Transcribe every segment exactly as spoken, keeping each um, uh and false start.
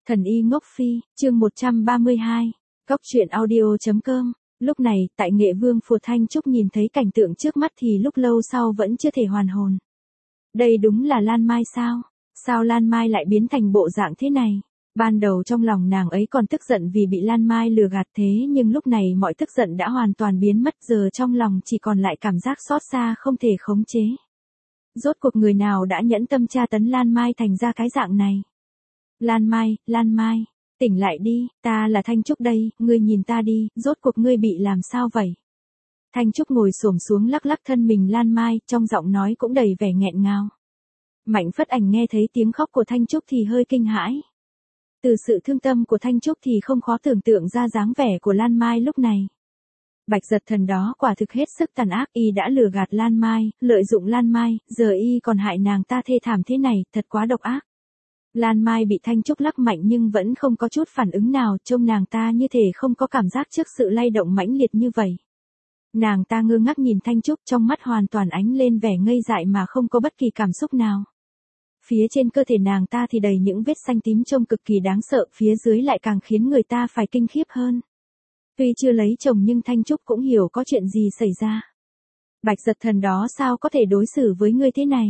Thần y ngốc phi, chương một trăm ba mươi hai, Góc truyện audio.com. Lúc này, tại Nghệ Vương Phủ, Thanh Trúc nhìn thấy cảnh tượng trước mắt thì lúc lâu sau vẫn chưa thể hoàn hồn. Đây đúng là Lan Mai sao? Sao Lan Mai lại biến thành bộ dạng thế này? Ban đầu trong lòng nàng ấy còn tức giận vì bị Lan Mai lừa gạt thế nhưng lúc này mọi tức giận đã hoàn toàn biến mất, giờ trong lòng chỉ còn lại cảm giác xót xa không thể khống chế. Rốt cuộc người nào đã nhẫn tâm tra tấn Lan Mai thành ra cái dạng này? Lan Mai, Lan Mai, tỉnh lại đi, ta là Thanh Trúc đây, ngươi nhìn ta đi, rốt cuộc ngươi bị làm sao vậy? Thanh Trúc ngồi xổm xuống lắc lắc thân mình Lan Mai, trong giọng nói cũng đầy vẻ nghẹn ngào. Mạnh Phất Ảnh nghe thấy tiếng khóc của Thanh Trúc thì hơi kinh hãi. Từ sự thương tâm của Thanh Trúc thì không khó tưởng tượng ra dáng vẻ của Lan Mai lúc này. Bạch Giật Thần đó quả thực hết sức tàn ác, y đã lừa gạt Lan Mai, lợi dụng Lan Mai, giờ y còn hại nàng ta thê thảm thế này, thật quá độc ác. Lan Mai bị Thanh Trúc lắc mạnh nhưng vẫn không có chút phản ứng nào, trông nàng ta như thể không có cảm giác trước sự lay động mãnh liệt như vậy. Nàng ta ngơ ngác nhìn Thanh Trúc, trong mắt hoàn toàn ánh lên vẻ ngây dại mà không có bất kỳ cảm xúc nào. Phía trên cơ thể nàng ta thì đầy những vết xanh tím trông cực kỳ đáng sợ, phía dưới lại càng khiến người ta phải kinh khiếp hơn. Tuy chưa lấy chồng nhưng Thanh Trúc cũng hiểu có chuyện gì xảy ra. Bạch Giật Thần đó sao có thể đối xử với ngươi thế này?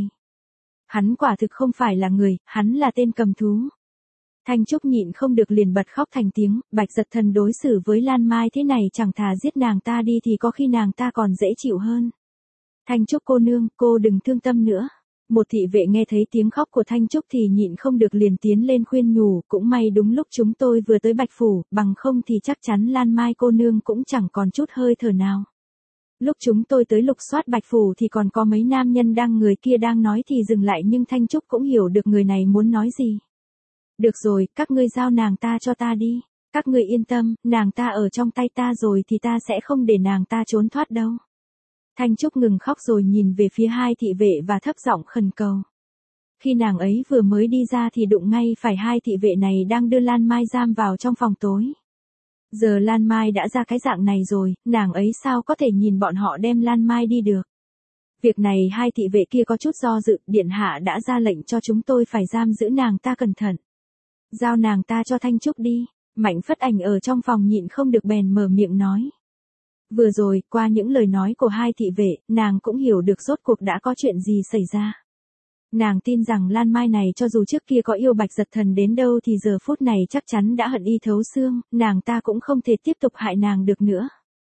Hắn quả thực không phải là người, hắn là tên cầm thú. Thanh Trúc nhịn không được liền bật khóc thành tiếng, Bạch Giật Thần đối xử với Lan Mai thế này chẳng thà giết nàng ta đi thì có khi nàng ta còn dễ chịu hơn. Thanh Trúc cô nương, cô đừng thương tâm nữa. Một thị vệ nghe thấy tiếng khóc của Thanh Trúc thì nhịn không được liền tiến lên khuyên nhủ, cũng may đúng lúc chúng tôi vừa tới Bạch Phủ, bằng không thì chắc chắn Lan Mai cô nương cũng chẳng còn chút hơi thở nào. Lúc chúng tôi tới lục soát Bạch Phủ thì còn có mấy nam nhân đang người kia đang nói thì dừng lại nhưng Thanh Trúc cũng hiểu được người này muốn nói gì. Được rồi, các ngươi giao nàng ta cho ta đi. Các ngươi yên tâm, nàng ta ở trong tay ta rồi thì ta sẽ không để nàng ta trốn thoát đâu. Thanh Trúc ngừng khóc rồi nhìn về phía hai thị vệ và thấp giọng khẩn cầu. Khi nàng ấy vừa mới đi ra thì đụng ngay phải hai thị vệ này đang đưa Lan Mai giam vào trong phòng tối. Giờ Lan Mai đã ra cái dạng này rồi, nàng ấy sao có thể nhìn bọn họ đem Lan Mai đi được. Việc này hai thị vệ kia có chút do dự, điện hạ đã ra lệnh cho chúng tôi phải giam giữ nàng ta cẩn thận. Giao nàng ta cho Thanh Trúc đi. Mạnh Phất Ảnh ở trong phòng nhịn không được bèn mở miệng nói. Vừa rồi, qua những lời nói của hai thị vệ, nàng cũng hiểu được rốt cuộc đã có chuyện gì xảy ra. Nàng tin rằng Lan Mai này cho dù trước kia có yêu Bạch Giật Thần đến đâu thì giờ phút này chắc chắn đã hận y thấu xương, nàng ta cũng không thể tiếp tục hại nàng được nữa.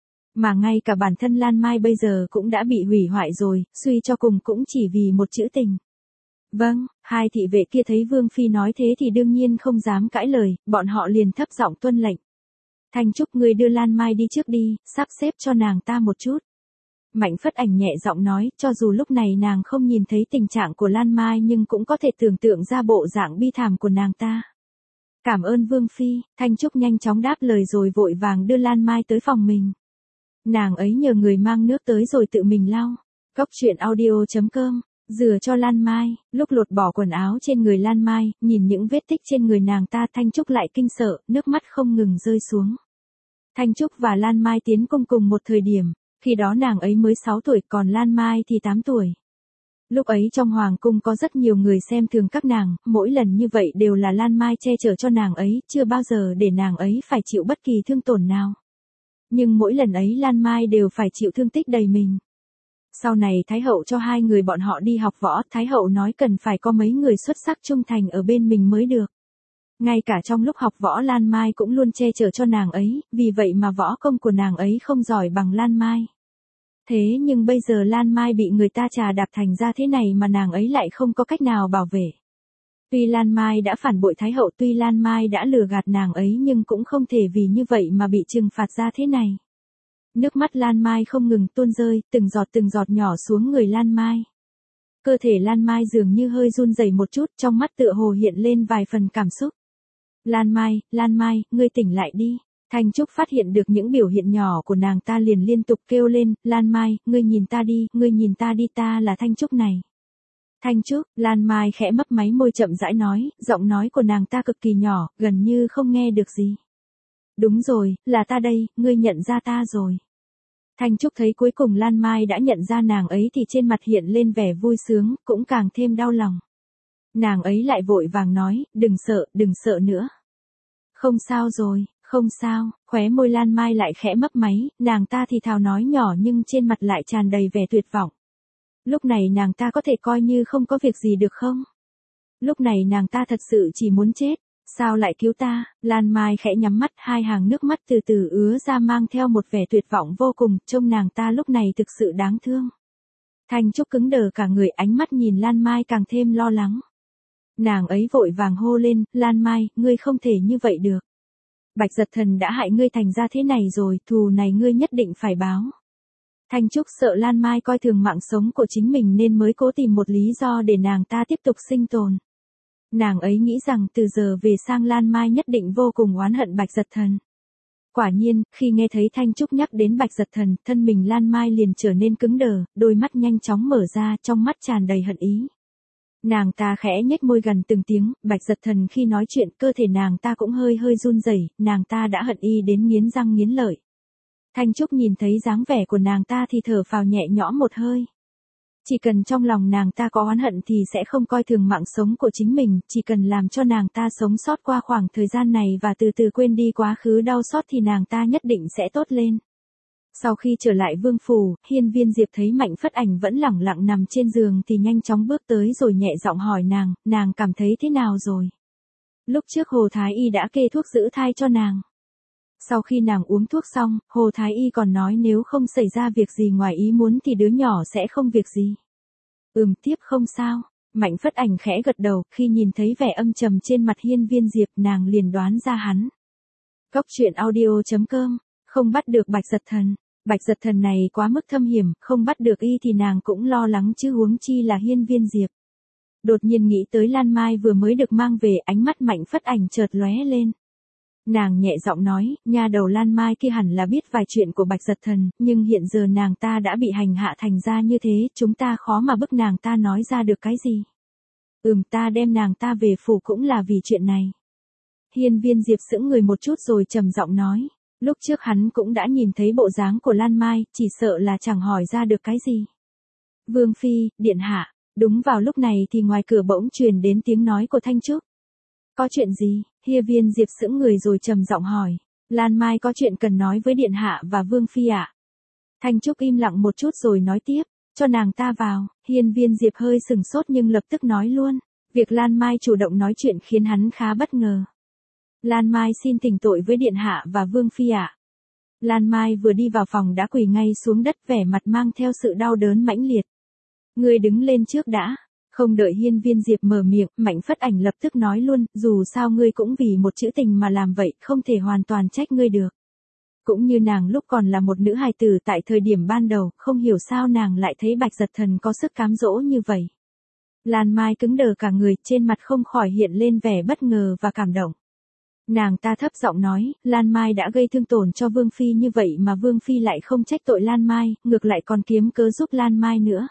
Mà ngay cả bản thân Lan Mai bây giờ cũng đã bị hủy hoại rồi, suy cho cùng cũng chỉ vì một chữ tình. Vâng, hai thị vệ kia thấy Vương Phi nói thế thì đương nhiên không dám cãi lời, bọn họ liền thấp giọng tuân lệnh. Thanh Trúc ngươi đưa Lan Mai đi trước đi, sắp xếp cho nàng ta một chút. Mạnh Phất Ảnh nhẹ giọng nói, cho dù lúc này nàng không nhìn thấy tình trạng của Lan Mai nhưng cũng có thể tưởng tượng ra bộ dạng bi thảm của nàng ta. Cảm ơn Vương Phi, Thanh Trúc nhanh chóng đáp lời rồi vội vàng đưa Lan Mai tới phòng mình. Nàng ấy nhờ người mang nước tới rồi tự mình lau. Góc truyện audio.com. Rửa cho Lan Mai, lúc lột bỏ quần áo trên người Lan Mai, nhìn những vết tích trên người nàng ta Thanh Trúc lại kinh sợ, nước mắt không ngừng rơi xuống. Thanh Trúc và Lan Mai tiến cung cùng một thời điểm, khi đó nàng ấy mới sáu tuổi còn Lan Mai thì tám tuổi. Lúc ấy trong hoàng cung có rất nhiều người xem thường các nàng, mỗi lần như vậy đều là Lan Mai che chở cho nàng ấy, chưa bao giờ để nàng ấy phải chịu bất kỳ thương tổn nào. Nhưng mỗi lần ấy Lan Mai đều phải chịu thương tích đầy mình. Sau này Thái hậu cho hai người bọn họ đi học võ, Thái hậu nói cần phải có mấy người xuất sắc trung thành ở bên mình mới được. Ngay cả trong lúc học võ Lan Mai cũng luôn che chở cho nàng ấy, vì vậy mà võ công của nàng ấy không giỏi bằng Lan Mai. Thế nhưng bây giờ Lan Mai bị người ta trà đạp thành ra thế này mà nàng ấy lại không có cách nào bảo vệ. Tuy Lan Mai đã phản bội Thái hậu, tuy Lan Mai đã lừa gạt nàng ấy nhưng cũng không thể vì như vậy mà bị trừng phạt ra thế này. Nước mắt Lan Mai không ngừng tuôn rơi, từng giọt từng giọt nhỏ xuống người Lan Mai. Cơ thể Lan Mai dường như hơi run rẩy một chút, trong mắt tựa hồ hiện lên vài phần cảm xúc. Lan Mai, Lan Mai, ngươi tỉnh lại đi. Thanh Trúc phát hiện được những biểu hiện nhỏ của nàng ta liền liên tục kêu lên, Lan Mai, ngươi nhìn ta đi, ngươi nhìn ta đi, ta là Thanh Trúc này. Thanh Trúc, Lan Mai khẽ mấp máy môi chậm rãi nói, giọng nói của nàng ta cực kỳ nhỏ, gần như không nghe được gì. Đúng rồi, là ta đây, ngươi nhận ra ta rồi. Thanh Trúc thấy cuối cùng Lan Mai đã nhận ra nàng ấy thì trên mặt hiện lên vẻ vui sướng, cũng càng thêm đau lòng. Nàng ấy lại vội vàng nói, đừng sợ, đừng sợ nữa. Không sao rồi, không sao, khóe môi Lan Mai lại khẽ mấp máy, nàng ta thì thào nói nhỏ nhưng trên mặt lại tràn đầy vẻ tuyệt vọng. Lúc này nàng ta có thể coi như không có việc gì được không? Lúc này nàng ta thật sự chỉ muốn chết. Sao lại cứu ta? Lan Mai khẽ nhắm mắt, hai hàng nước mắt từ từ ứa ra mang theo một vẻ tuyệt vọng vô cùng, trông nàng ta lúc này thực sự đáng thương. Thanh Trúc cứng đờ cả người, ánh mắt nhìn Lan Mai càng thêm lo lắng. Nàng ấy vội vàng hô lên, Lan Mai, ngươi không thể như vậy được. Bạch Giật Thần đã hại ngươi thành ra thế này rồi, thù này ngươi nhất định phải báo. Thanh Trúc sợ Lan Mai coi thường mạng sống của chính mình nên mới cố tìm một lý do để nàng ta tiếp tục sinh tồn. Nàng ấy nghĩ rằng từ giờ về sang Lan Mai nhất định vô cùng oán hận Bạch Giật Thần. Quả nhiên, khi nghe thấy Thanh Trúc nhắc đến Bạch Giật Thần, thân mình Lan Mai liền trở nên cứng đờ, đôi mắt nhanh chóng mở ra, trong mắt tràn đầy hận ý. Nàng ta khẽ nhếch môi gần từng tiếng, Bạch Giật Thần khi nói chuyện, cơ thể nàng ta cũng hơi hơi run rẩy, nàng ta đã hận y đến nghiến răng nghiến lợi. Thanh Trúc nhìn thấy dáng vẻ của nàng ta thì thở phào nhẹ nhõm một hơi. Chỉ cần trong lòng nàng ta có oán hận thì sẽ không coi thường mạng sống của chính mình, chỉ cần làm cho nàng ta sống sót qua khoảng thời gian này và từ từ quên đi quá khứ đau xót thì nàng ta nhất định sẽ tốt lên. Sau khi trở lại Vương Phủ, Hiên Viên Diệp thấy Mạnh Phất Ảnh vẫn lẳng lặng nằm trên giường thì nhanh chóng bước tới rồi nhẹ giọng hỏi nàng, nàng cảm thấy thế nào rồi? Lúc trước Hồ Thái Y đã kê thuốc giữ thai cho nàng. Sau khi nàng uống thuốc xong, Hồ Thái Y còn nói nếu không xảy ra việc gì ngoài ý muốn thì đứa nhỏ sẽ không việc gì. Ừm, tiếp không sao. Mạnh Phất Ảnh khẽ gật đầu, khi nhìn thấy vẻ âm trầm trên mặt Hiên Viên Diệp nàng liền đoán ra hắn. Góc truyện audio chấm com, không bắt được Bạch Giật Thần. Bạch Giật Thần này quá mức thâm hiểm, không bắt được y thì nàng cũng lo lắng chứ huống chi là Hiên Viên Diệp. Đột nhiên nghĩ tới Lan Mai vừa mới được mang về, ánh mắt Mạnh Phất Ảnh chợt lóe lên. Nàng nhẹ giọng nói, nha đầu Lan Mai kia hẳn là biết vài chuyện của Bạch Giật Thần, nhưng hiện giờ nàng ta đã bị hành hạ thành ra như thế, chúng ta khó mà bức nàng ta nói ra được cái gì. Ừm, ta đem nàng ta về phủ cũng là vì chuyện này. Hiên Viên Diệp sững người một chút rồi trầm giọng nói, lúc trước hắn cũng đã nhìn thấy bộ dáng của Lan Mai, chỉ sợ là chẳng hỏi ra được cái gì. Vương Phi, điện hạ, đúng vào lúc này thì ngoài cửa bỗng truyền đến tiếng nói của Thanh Trúc. Có chuyện gì? Hiên Viên Diệp sững người rồi trầm giọng hỏi. Lan Mai có chuyện cần nói với điện hạ và Vương Phi ạ. Thanh Trúc im lặng một chút rồi nói tiếp, cho nàng ta vào. Hiên Viên Diệp hơi sừng sốt nhưng lập tức nói luôn. Việc Lan Mai chủ động nói chuyện khiến hắn khá bất ngờ. Lan Mai xin thỉnh tội với điện hạ và Vương Phi ạ. Lan Mai vừa đi vào phòng đã quỳ ngay xuống đất, vẻ mặt mang theo sự đau đớn mãnh liệt. Ngươi đứng lên trước đã. Không đợi Hiên Viên Diệp mở miệng, Mạnh Phất Ảnh lập tức nói luôn, dù sao ngươi cũng vì một chữ tình mà làm vậy, không thể hoàn toàn trách ngươi được. Cũng như nàng lúc còn là một nữ hài tử tại thời điểm ban đầu, không hiểu sao nàng lại thấy Bạch Giật Thần có sức cám dỗ như vậy. Lan Mai cứng đờ cả người, trên mặt không khỏi hiện lên vẻ bất ngờ và cảm động. Nàng ta thấp giọng nói, Lan Mai đã gây thương tổn cho Vương Phi như vậy mà Vương Phi lại không trách tội Lan Mai, ngược lại còn kiếm cớ giúp Lan Mai nữa.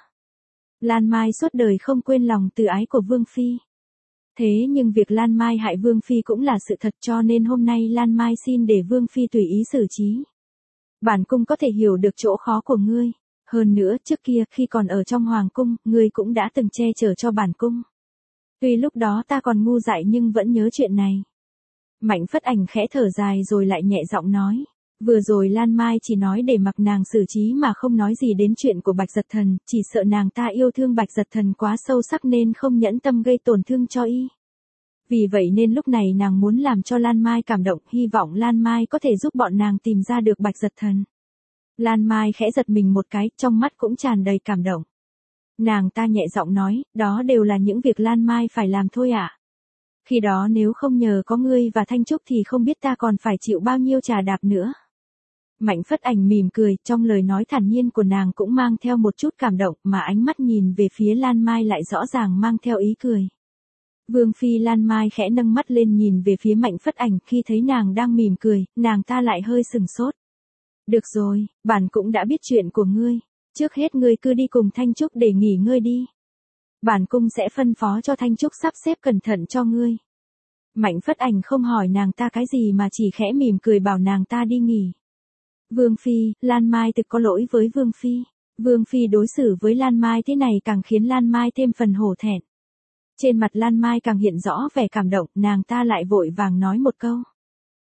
Lan Mai suốt đời không quên lòng từ ái của Vương Phi. Thế nhưng việc Lan Mai hại Vương Phi cũng là sự thật, cho nên hôm nay Lan Mai xin để Vương Phi tùy ý xử trí. Bản cung có thể hiểu được chỗ khó của ngươi. Hơn nữa, trước kia khi còn ở trong Hoàng cung, ngươi cũng đã từng che chở cho bản cung. Tuy lúc đó ta còn ngu dại nhưng vẫn nhớ chuyện này. Mạnh Phất Ảnh khẽ thở dài rồi lại nhẹ giọng nói. Vừa rồi Lan Mai chỉ nói để mặc nàng xử trí mà không nói gì đến chuyện của Bạch Giật Thần, chỉ sợ nàng ta yêu thương Bạch Giật Thần quá sâu sắc nên không nhẫn tâm gây tổn thương cho y. Vì vậy nên lúc này nàng muốn làm cho Lan Mai cảm động, hy vọng Lan Mai có thể giúp bọn nàng tìm ra được Bạch Giật Thần. Lan Mai khẽ giật mình một cái, trong mắt cũng tràn đầy cảm động. Nàng ta nhẹ giọng nói, đó đều là những việc Lan Mai phải làm thôi ạ. À? Khi đó nếu không nhờ có ngươi và Thanh Trúc thì không biết ta còn phải chịu bao nhiêu trà đạp nữa. Mạnh Phất Ảnh mỉm cười, trong lời nói thản nhiên của nàng cũng mang theo một chút cảm động, mà ánh mắt nhìn về phía Lan Mai lại rõ ràng mang theo ý cười. Vương Phi Lan Mai khẽ nâng mắt lên nhìn về phía Mạnh Phất Ảnh, khi thấy nàng đang mỉm cười, nàng ta lại hơi sừng sốt. Được rồi, bản cũng đã biết chuyện của ngươi, trước hết ngươi cứ đi cùng Thanh Trúc để nghỉ ngơi đi. Bản cung sẽ phân phó cho Thanh Trúc sắp xếp cẩn thận cho ngươi. Mạnh Phất Ảnh không hỏi nàng ta cái gì mà chỉ khẽ mỉm cười bảo nàng ta đi nghỉ. Vương Phi, Lan Mai thực có lỗi với Vương Phi. Vương Phi đối xử với Lan Mai thế này càng khiến Lan Mai thêm phần hổ thẹn. Trên mặt Lan Mai càng hiện rõ vẻ cảm động, nàng ta lại vội vàng nói một câu.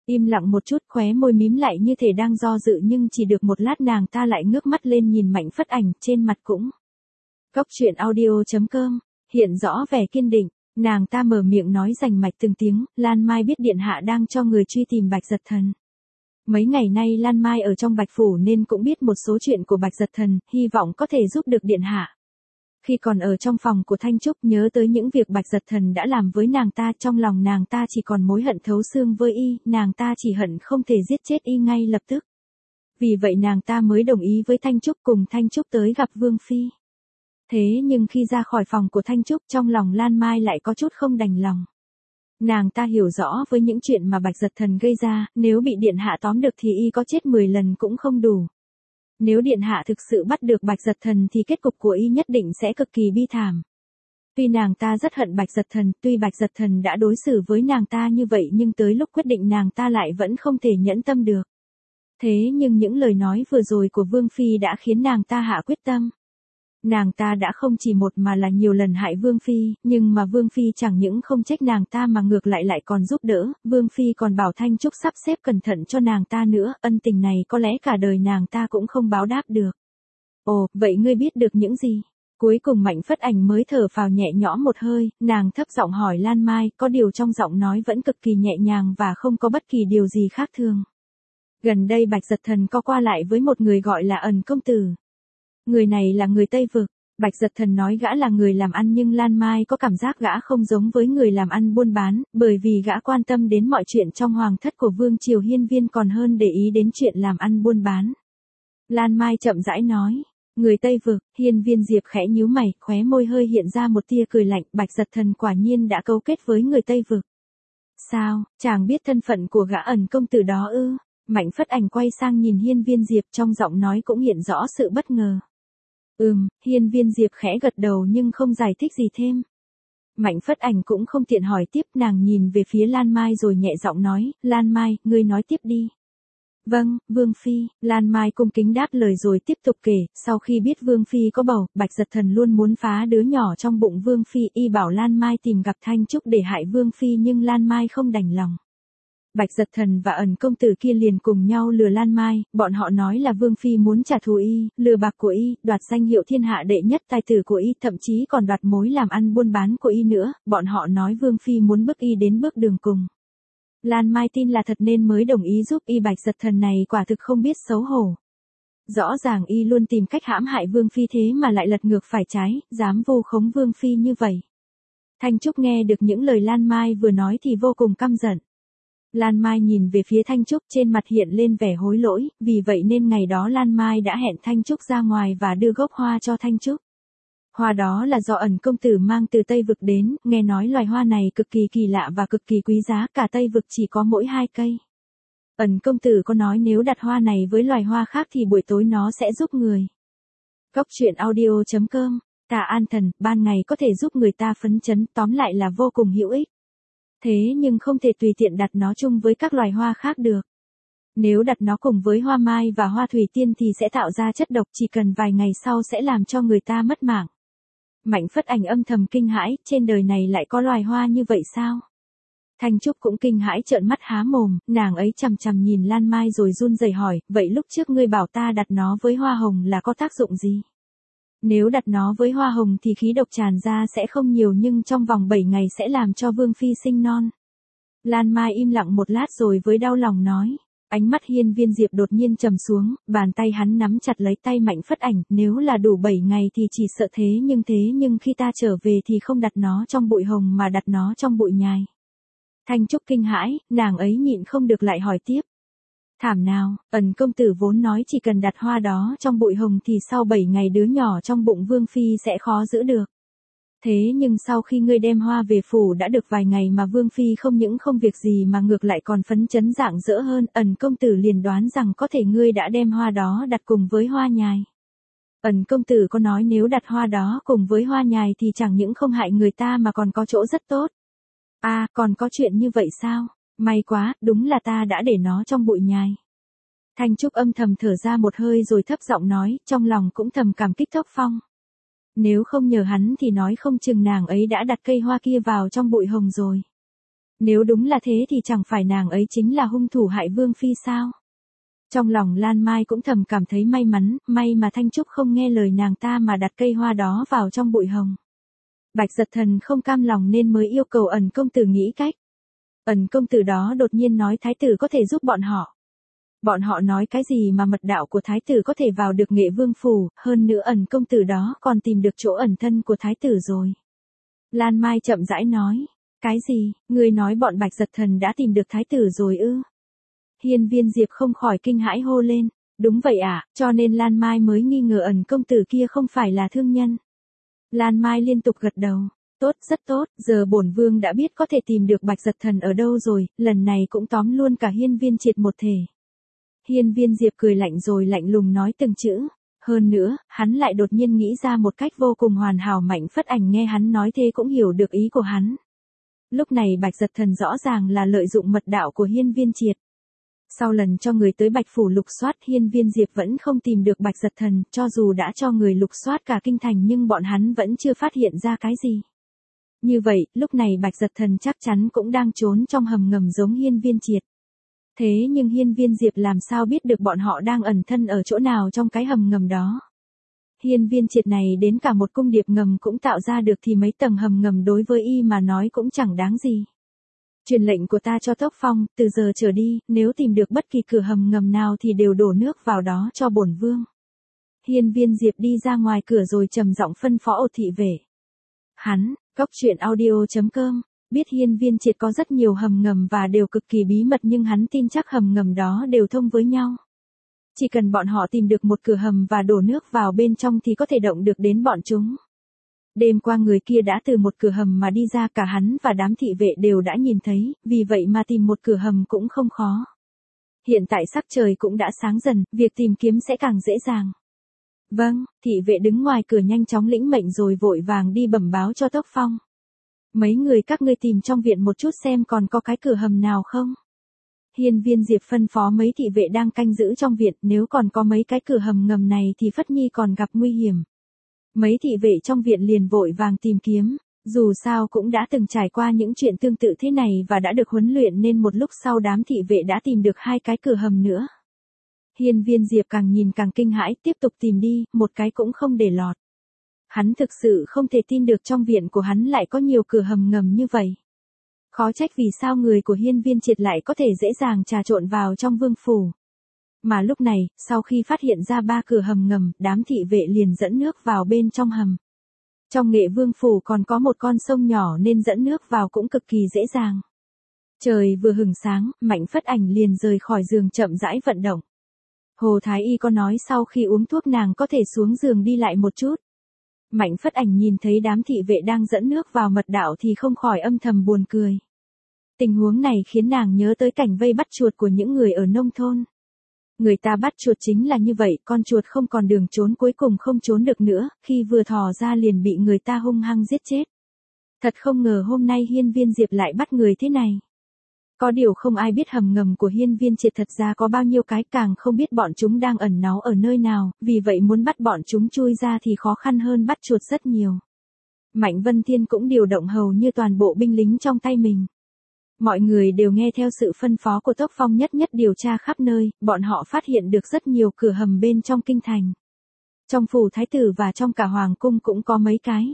Im lặng một chút, khóe môi mím lại như thể đang do dự, nhưng chỉ được một lát nàng ta lại ngước mắt lên nhìn Mạnh Phất Ảnh, trên mặt cũng. Góc truyện audio.com, hiện rõ vẻ kiên định, nàng ta mở miệng nói rành mạch từng tiếng, Lan Mai biết điện hạ đang cho người truy tìm Bạch Giật Thần. Mấy ngày nay Lan Mai ở trong Bạch Phủ nên cũng biết một số chuyện của Bạch Giật Thần, hy vọng có thể giúp được điện hạ. Khi còn ở trong phòng của Thanh Trúc nhớ tới những việc Bạch Giật Thần đã làm với nàng ta, trong lòng nàng ta chỉ còn mối hận thấu xương với y, nàng ta chỉ hận không thể giết chết y ngay lập tức. Vì vậy nàng ta mới đồng ý với Thanh Trúc cùng Thanh Trúc tới gặp Vương Phi. Thế nhưng khi ra khỏi phòng của Thanh Trúc, trong lòng Lan Mai lại có chút không đành lòng. Nàng ta hiểu rõ với những chuyện mà Bạch Giật Thần gây ra, nếu bị điện hạ tóm được thì y có chết mười lần cũng không đủ. Nếu điện hạ thực sự bắt được Bạch Giật Thần thì kết cục của y nhất định sẽ cực kỳ bi thảm. Tuy nàng ta rất hận Bạch Giật Thần, tuy Bạch Giật Thần đã đối xử với nàng ta như vậy, nhưng tới lúc quyết định nàng ta lại vẫn không thể nhẫn tâm được. Thế nhưng những lời nói vừa rồi của Vương Phi đã khiến nàng ta hạ quyết tâm. Nàng ta đã không chỉ một mà là nhiều lần hại Vương Phi, nhưng mà Vương Phi chẳng những không trách nàng ta mà ngược lại lại còn giúp đỡ, Vương Phi còn bảo Thanh Trúc sắp xếp cẩn thận cho nàng ta nữa, ân tình này có lẽ cả đời nàng ta cũng không báo đáp được. Ồ, vậy ngươi biết được những gì? Cuối cùng Mạnh Phất Ảnh mới thở phào nhẹ nhõm một hơi, nàng thấp giọng hỏi Lan Mai, có điều trong giọng nói vẫn cực kỳ nhẹ nhàng và không có bất kỳ điều gì khác thường. Gần đây Bạch Giật Thần có qua lại với một người gọi là Ẩn công tử. Người này là người Tây Vực. Bạch Giật Thần nói gã là người làm ăn, nhưng Lan Mai có cảm giác gã không giống với người làm ăn buôn bán, bởi vì gã quan tâm đến mọi chuyện trong hoàng thất của Vương Triều Hiên Viên còn hơn để ý đến chuyện làm ăn buôn bán. Lan Mai chậm rãi nói, người Tây Vực. Hiên Viên Diệp khẽ nhíu mày, khóe môi hơi hiện ra một tia cười lạnh, Bạch Giật Thần quả nhiên đã cấu kết với người Tây Vực. Sao, chàng biết thân phận của gã Ẩn công tử đó ư? Mạnh Phất Ảnh quay sang nhìn Hiên Viên Diệp, trong giọng nói cũng hiện rõ sự bất ngờ. Ừm, Hiên Viên Diệp khẽ gật đầu nhưng không giải thích gì thêm. Mạnh Phất Ảnh cũng không tiện hỏi tiếp, nàng nhìn về phía Lan Mai rồi nhẹ giọng nói, Lan Mai, ngươi nói tiếp đi. Vâng, Vương Phi. Lan Mai cung kính đáp lời rồi tiếp tục kể, sau khi biết Vương Phi có bầu, Bạch Giật Thần luôn muốn phá đứa nhỏ trong bụng Vương Phi, y bảo Lan Mai tìm gặp Thanh Trúc để hại Vương Phi nhưng Lan Mai không đành lòng. Bạch Giật Thần và Ẩn công tử kia liền cùng nhau lừa Lan Mai, bọn họ nói là Vương Phi muốn trả thù y, lừa bạc của y, đoạt danh hiệu thiên hạ đệ nhất tài tử của y, thậm chí còn đoạt mối làm ăn buôn bán của y nữa, bọn họ nói Vương Phi muốn bức y đến bước đường cùng. Lan Mai tin là thật nên mới đồng ý giúp y. Bạch Giật Thần này quả thực không biết xấu hổ. Rõ ràng y luôn tìm cách hãm hại Vương Phi thế mà lại lật ngược phải trái, dám vu khống Vương Phi như vậy. Thanh Trúc nghe được những lời Lan Mai vừa nói thì vô cùng căm giận. Lan Mai nhìn về phía Thanh Trúc, trên mặt hiện lên vẻ hối lỗi, vì vậy nên ngày đó Lan Mai đã hẹn Thanh Trúc ra ngoài và đưa gốc hoa cho Thanh Trúc. Hoa đó là do Ẩn công tử mang từ Tây Vực đến, nghe nói loài hoa này cực kỳ kỳ lạ và cực kỳ quý giá, cả Tây Vực chỉ có mỗi hai cây. Ẩn công tử có nói nếu đặt hoa này với loài hoa khác thì buổi tối nó sẽ giúp người. Góc truyện audio.com, Tà An Thần, ban ngày có thể giúp người ta phấn chấn, tóm lại là vô cùng hữu ích. Thế nhưng không thể tùy tiện đặt nó chung với các loài hoa khác được. Nếu đặt nó cùng với hoa mai và hoa thủy tiên thì sẽ tạo ra chất độc, chỉ cần vài ngày sau sẽ làm cho người ta mất mạng. Mạnh Phất Ảnh âm thầm kinh hãi, trên đời này lại có loài hoa như vậy sao? Thanh Trúc cũng kinh hãi trợn mắt há mồm, nàng ấy chằm chằm nhìn Lan Mai rồi run rẩy hỏi, vậy lúc trước ngươi bảo ta đặt nó với hoa hồng là có tác dụng gì? Nếu đặt nó với hoa hồng thì khí độc tràn ra sẽ không nhiều nhưng trong vòng bảy ngày sẽ làm cho Vương Phi sinh non. Lan Mai im lặng một lát rồi với đau lòng nói. Ánh mắt Hiên Viên Diệp đột nhiên trầm xuống, bàn tay hắn nắm chặt lấy tay Mạnh Phất Ảnh, nếu là đủ bảy ngày thì chỉ sợ thế nhưng thế nhưng khi ta trở về thì không đặt nó trong bụi hồng mà đặt nó trong bụi nhài. Thanh Trúc kinh hãi, nàng ấy nhịn không được lại hỏi tiếp. Thảm nào, Ẩn công tử vốn nói chỉ cần đặt hoa đó trong bụi hồng thì sau bảy ngày đứa nhỏ trong bụng Vương Phi sẽ khó giữ được. Thế nhưng sau khi ngươi đem hoa về phủ đã được vài ngày mà Vương Phi không những không việc gì mà ngược lại còn phấn chấn rạng rỡ hơn, Ẩn công tử liền đoán rằng có thể ngươi đã đem hoa đó đặt cùng với hoa nhài. Ẩn công tử có nói nếu đặt hoa đó cùng với hoa nhài thì chẳng những không hại người ta mà còn có chỗ rất tốt. À, còn có chuyện như vậy sao? May quá, đúng là ta đã để nó trong bụi nhài. Thanh Trúc âm thầm thở ra một hơi rồi thấp giọng nói, trong lòng cũng thầm cảm kích Thốc Phong. Nếu không nhờ hắn thì nói không chừng nàng ấy đã đặt cây hoa kia vào trong bụi hồng rồi. Nếu đúng là thế thì chẳng phải nàng ấy chính là hung thủ hại Vương Phi sao? Trong lòng Lan Mai cũng thầm cảm thấy may mắn, may mà Thanh Trúc không nghe lời nàng ta mà đặt cây hoa đó vào trong bụi hồng. Bạch Giật Thần không cam lòng nên mới yêu cầu Ẩn công tử nghĩ cách. Ẩn công tử đó đột nhiên nói thái tử có thể giúp bọn họ. Bọn họ nói cái gì mà mật đạo của thái tử có thể vào được Nghệ Vương phủ, hơn nữa Ẩn công tử đó còn tìm được chỗ ẩn thân của thái tử rồi. Lan Mai chậm rãi nói, cái gì, ngươi nói bọn Bạch Giật Thần đã tìm được thái tử rồi ư? Hiên Viên Diệp không khỏi kinh hãi hô lên, đúng vậy ạ, à, cho nên Lan Mai mới nghi ngờ Ẩn công tử kia không phải là thương nhân. Lan Mai liên tục gật đầu, tốt, rất tốt, giờ bổn vương đã biết có thể tìm được Bạch Giật Thần ở đâu rồi, lần này cũng tóm luôn cả Hiên Viên Triệt một thể. Hiên Viên Diệp cười lạnh rồi lạnh lùng nói từng chữ, hơn nữa, hắn lại đột nhiên nghĩ ra một cách vô cùng hoàn hảo. Mạnh Phất Ảnh nghe hắn nói thế cũng hiểu được ý của hắn. Lúc này Bạch Giật Thần rõ ràng là lợi dụng mật đạo của Hiên Viên Triệt. Sau lần cho người tới Bạch Phủ lục soát, Hiên Viên Diệp vẫn không tìm được Bạch Giật Thần, cho dù đã cho người lục soát cả kinh thành nhưng bọn hắn vẫn chưa phát hiện ra cái gì. Như vậy, lúc này Bạch Giật Thần chắc chắn cũng đang trốn trong hầm ngầm giống Hiên Viên Triệt. Thế nhưng Hiên Viên Diệp làm sao biết được bọn họ đang ẩn thân ở chỗ nào trong cái hầm ngầm đó? Hiên Viên Triệt này đến cả một cung điệp ngầm cũng tạo ra được thì mấy tầng hầm ngầm đối với y mà nói cũng chẳng đáng gì. Truyền lệnh của ta cho Tốc Phong, từ giờ trở đi, nếu tìm được bất kỳ cửa hầm ngầm nào thì đều đổ nước vào đó cho bổn vương. Hiên Viên Diệp đi ra ngoài cửa rồi trầm giọng phân phó Ột thị vệ. Hắn, Cốc Truyện Audio chấm com, biết Hiên Viên Triệt có rất nhiều hầm ngầm và đều cực kỳ bí mật nhưng hắn tin chắc hầm ngầm đó đều thông với nhau. Chỉ cần bọn họ tìm được một cửa hầm và đổ nước vào bên trong thì có thể động được đến bọn chúng. Đêm qua người kia đã từ một cửa hầm mà đi ra, cả hắn và đám thị vệ đều đã nhìn thấy, vì vậy mà tìm một cửa hầm cũng không khó. Hiện tại sắc trời cũng đã sáng dần, việc tìm kiếm sẽ càng dễ dàng. Vâng, thị vệ đứng ngoài cửa nhanh chóng lĩnh mệnh rồi vội vàng đi bẩm báo cho Tốc Phong. Mấy người các ngươi tìm trong viện một chút xem còn có cái cửa hầm nào không. Hiên Viên Diệp phân phó mấy thị vệ đang canh giữ trong viện, nếu còn có mấy cái cửa hầm ngầm này thì Phất Nhi còn gặp nguy hiểm. Mấy thị vệ trong viện liền vội vàng tìm kiếm, dù sao cũng đã từng trải qua những chuyện tương tự thế này và đã được huấn luyện nên một lúc sau đám thị vệ đã tìm được hai cái cửa hầm nữa. Hiên Viên Diệp càng nhìn càng kinh hãi, tiếp tục tìm đi, một cái cũng không để lọt. Hắn thực sự không thể tin được trong viện của hắn lại có nhiều cửa hầm ngầm như vậy. Khó trách vì sao người của Hiên Viên Triệt lại có thể dễ dàng trà trộn vào trong vương phủ. Mà lúc này, sau khi phát hiện ra ba cửa hầm ngầm, đám thị vệ liền dẫn nước vào bên trong hầm. Trong Nghệ Vương phủ còn có một con sông nhỏ nên dẫn nước vào cũng cực kỳ dễ dàng. Trời vừa hửng sáng, Mạnh Phất Ảnh liền rời khỏi giường chậm rãi vận động. Hồ Thái Y có nói sau khi uống thuốc nàng có thể xuống giường đi lại một chút. Mạnh Phất Ảnh nhìn thấy đám thị vệ đang dẫn nước vào mật đạo thì không khỏi âm thầm buồn cười. Tình huống này khiến nàng nhớ tới cảnh vây bắt chuột của những người ở nông thôn. Người ta bắt chuột chính là như vậy, con chuột không còn đường trốn cuối cùng không trốn được nữa, khi vừa thò ra liền bị người ta hung hăng giết chết. Thật không ngờ hôm nay Hiên Viên Diệp lại bắt người thế này. Có điều không ai biết hầm ngầm của Hiên Viên Triệt thật ra có bao nhiêu cái, càng không biết bọn chúng đang ẩn náu ở nơi nào, vì vậy muốn bắt bọn chúng chui ra thì khó khăn hơn bắt chuột rất nhiều. Mạnh Vân Thiên cũng điều động hầu như toàn bộ binh lính trong tay mình. Mọi người đều nghe theo sự phân phó của Tốc Phong nhất nhất điều tra khắp nơi, bọn họ phát hiện được rất nhiều cửa hầm bên trong kinh thành. Trong phủ thái tử và trong cả hoàng cung cũng có mấy cái.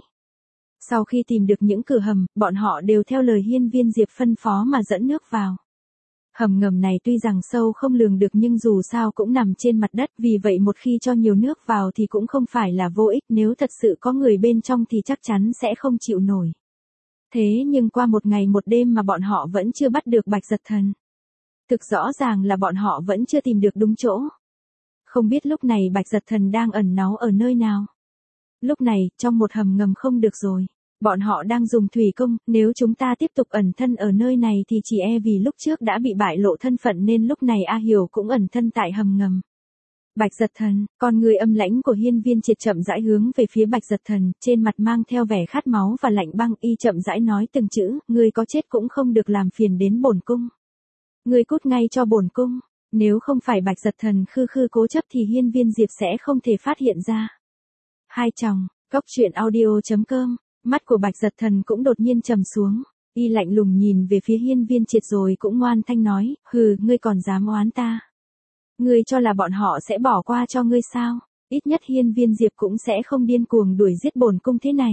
Sau khi tìm được những cửa hầm, bọn họ đều theo lời Hiên Viên Diệp phân phó mà dẫn nước vào. Hầm ngầm này tuy rằng sâu không lường được nhưng dù sao cũng nằm trên mặt đất, vì vậy một khi cho nhiều nước vào thì cũng không phải là vô ích, nếu thật sự có người bên trong thì chắc chắn sẽ không chịu nổi. Thế nhưng qua một ngày một đêm mà bọn họ vẫn chưa bắt được Bạch Giật Thần. Thực rõ ràng là bọn họ vẫn chưa tìm được đúng chỗ. Không biết lúc này Bạch Giật Thần đang ẩn náu ở nơi nào. Lúc này, trong một hầm ngầm không được rồi. Bọn họ đang dùng thủy công, nếu chúng ta tiếp tục ẩn thân ở nơi này thì chỉ e vì lúc trước đã bị bại lộ thân phận nên lúc này A Hiểu cũng ẩn thân tại hầm ngầm. Bạch Giật Thần, con người âm lãnh của Hiên Viên Triệt chậm rãi hướng về phía Bạch Giật Thần, trên mặt mang theo vẻ khát máu và lạnh băng, y chậm rãi nói từng chữ, ngươi có chết cũng không được làm phiền đến bổn cung. Ngươi cút ngay cho bổn cung, nếu không phải Bạch Giật Thần khư khư cố chấp thì Hiên Viên Diệp sẽ không thể phát hiện ra. Hai chồng, Cốc Truyện Audio chấm com, mắt của Bạch Giật Thần cũng đột nhiên trầm xuống. Y lạnh lùng nhìn về phía Hiên Viên Triệt rồi cũng ngoan thanh nói, hừ, ngươi còn dám oán ta. Ngươi cho là bọn họ sẽ bỏ qua cho ngươi sao? Ít nhất Hiên Viên Diệp cũng sẽ không điên cuồng đuổi giết bổn cung thế này.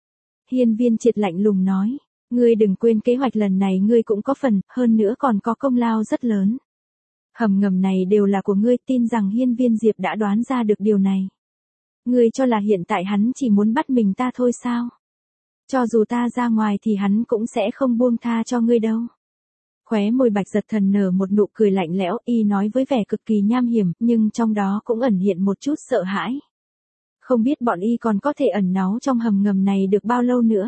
Hiên Viên Triệt lạnh lùng nói, ngươi đừng quên kế hoạch lần này ngươi cũng có phần, hơn nữa còn có công lao rất lớn. Hầm ngầm này đều là của ngươi, tin rằng Hiên Viên Diệp đã đoán ra được điều này. Ngươi cho là hiện tại hắn chỉ muốn bắt mình ta thôi sao? Cho dù ta ra ngoài thì hắn cũng sẽ không buông tha cho ngươi đâu. Khóe môi Bạch Giật Thần nở một nụ cười lạnh lẽo, y nói với vẻ cực kỳ nham hiểm, nhưng trong đó cũng ẩn hiện một chút sợ hãi. Không biết bọn y còn có thể ẩn náu trong hầm ngầm này được bao lâu nữa.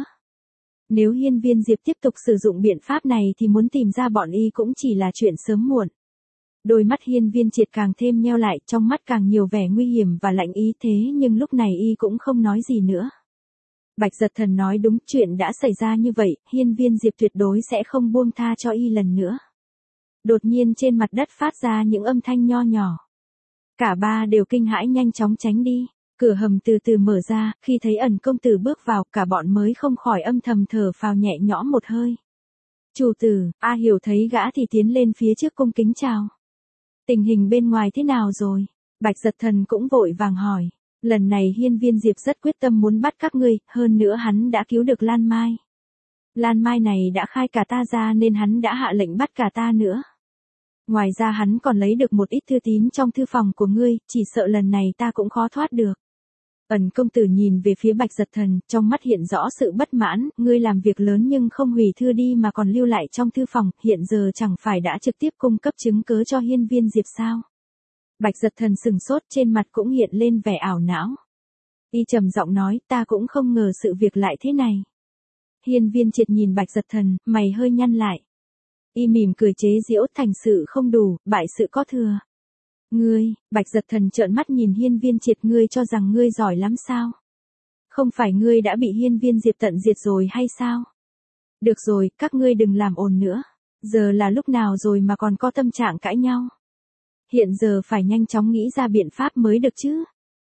Nếu Hiên Viên Diệp tiếp tục sử dụng biện pháp này thì muốn tìm ra bọn y cũng chỉ là chuyện sớm muộn. Đôi mắt Hiên Viên Triệt càng thêm nheo lại, trong mắt càng nhiều vẻ nguy hiểm và lạnh ý, thế nhưng lúc này y cũng không nói gì nữa. Bạch Giật Thần nói đúng, chuyện đã xảy ra như vậy, Hiên Viên Diệp tuyệt đối sẽ không buông tha cho y lần nữa. Đột nhiên trên mặt đất phát ra những âm thanh nho nhỏ. Cả ba đều kinh hãi nhanh chóng tránh đi. Cửa hầm từ từ mở ra, khi thấy Ẩn công tử bước vào, cả bọn mới không khỏi âm thầm thở phào nhẹ nhõm một hơi. Chủ tử, A Hiểu thấy gã thì tiến lên phía trước cung kính chào. Tình hình bên ngoài thế nào rồi? Bạch Giật Thần cũng vội vàng hỏi. Lần này Hiên Viên Diệp rất quyết tâm muốn bắt các ngươi, hơn nữa hắn đã cứu được Lan Mai. Lan Mai này đã khai cả ta ra nên hắn đã hạ lệnh bắt cả ta nữa. Ngoài ra hắn còn lấy được một ít thư tín trong thư phòng của ngươi, chỉ sợ lần này ta cũng khó thoát được. Ẩn công tử nhìn về phía Bạch Giật Thần, trong mắt hiện rõ sự bất mãn, ngươi làm việc lớn nhưng không hủy thư đi mà còn lưu lại trong thư phòng, hiện giờ chẳng phải đã trực tiếp cung cấp chứng cớ cho Hiên Viên Diệp sao? Bạch Giật Thần sừng sốt, trên mặt cũng hiện lên vẻ ảo não. Y trầm giọng nói, ta cũng không ngờ sự việc lại thế này. Hiên Viên Triệt nhìn Bạch Giật Thần, mày hơi nhăn lại. Y mỉm cười chế giễu, thành sự không đủ, bại sự có thừa. Ngươi, Bạch Giật Thần trợn mắt nhìn Hiên Viên Triệt, ngươi cho rằng ngươi giỏi lắm sao? Không phải ngươi đã bị Hiên Viên Diệp tận diệt rồi hay sao? Được rồi, các ngươi đừng làm ồn nữa. Giờ là lúc nào rồi mà còn có tâm trạng cãi nhau? Hiện giờ phải nhanh chóng nghĩ ra biện pháp mới được chứ.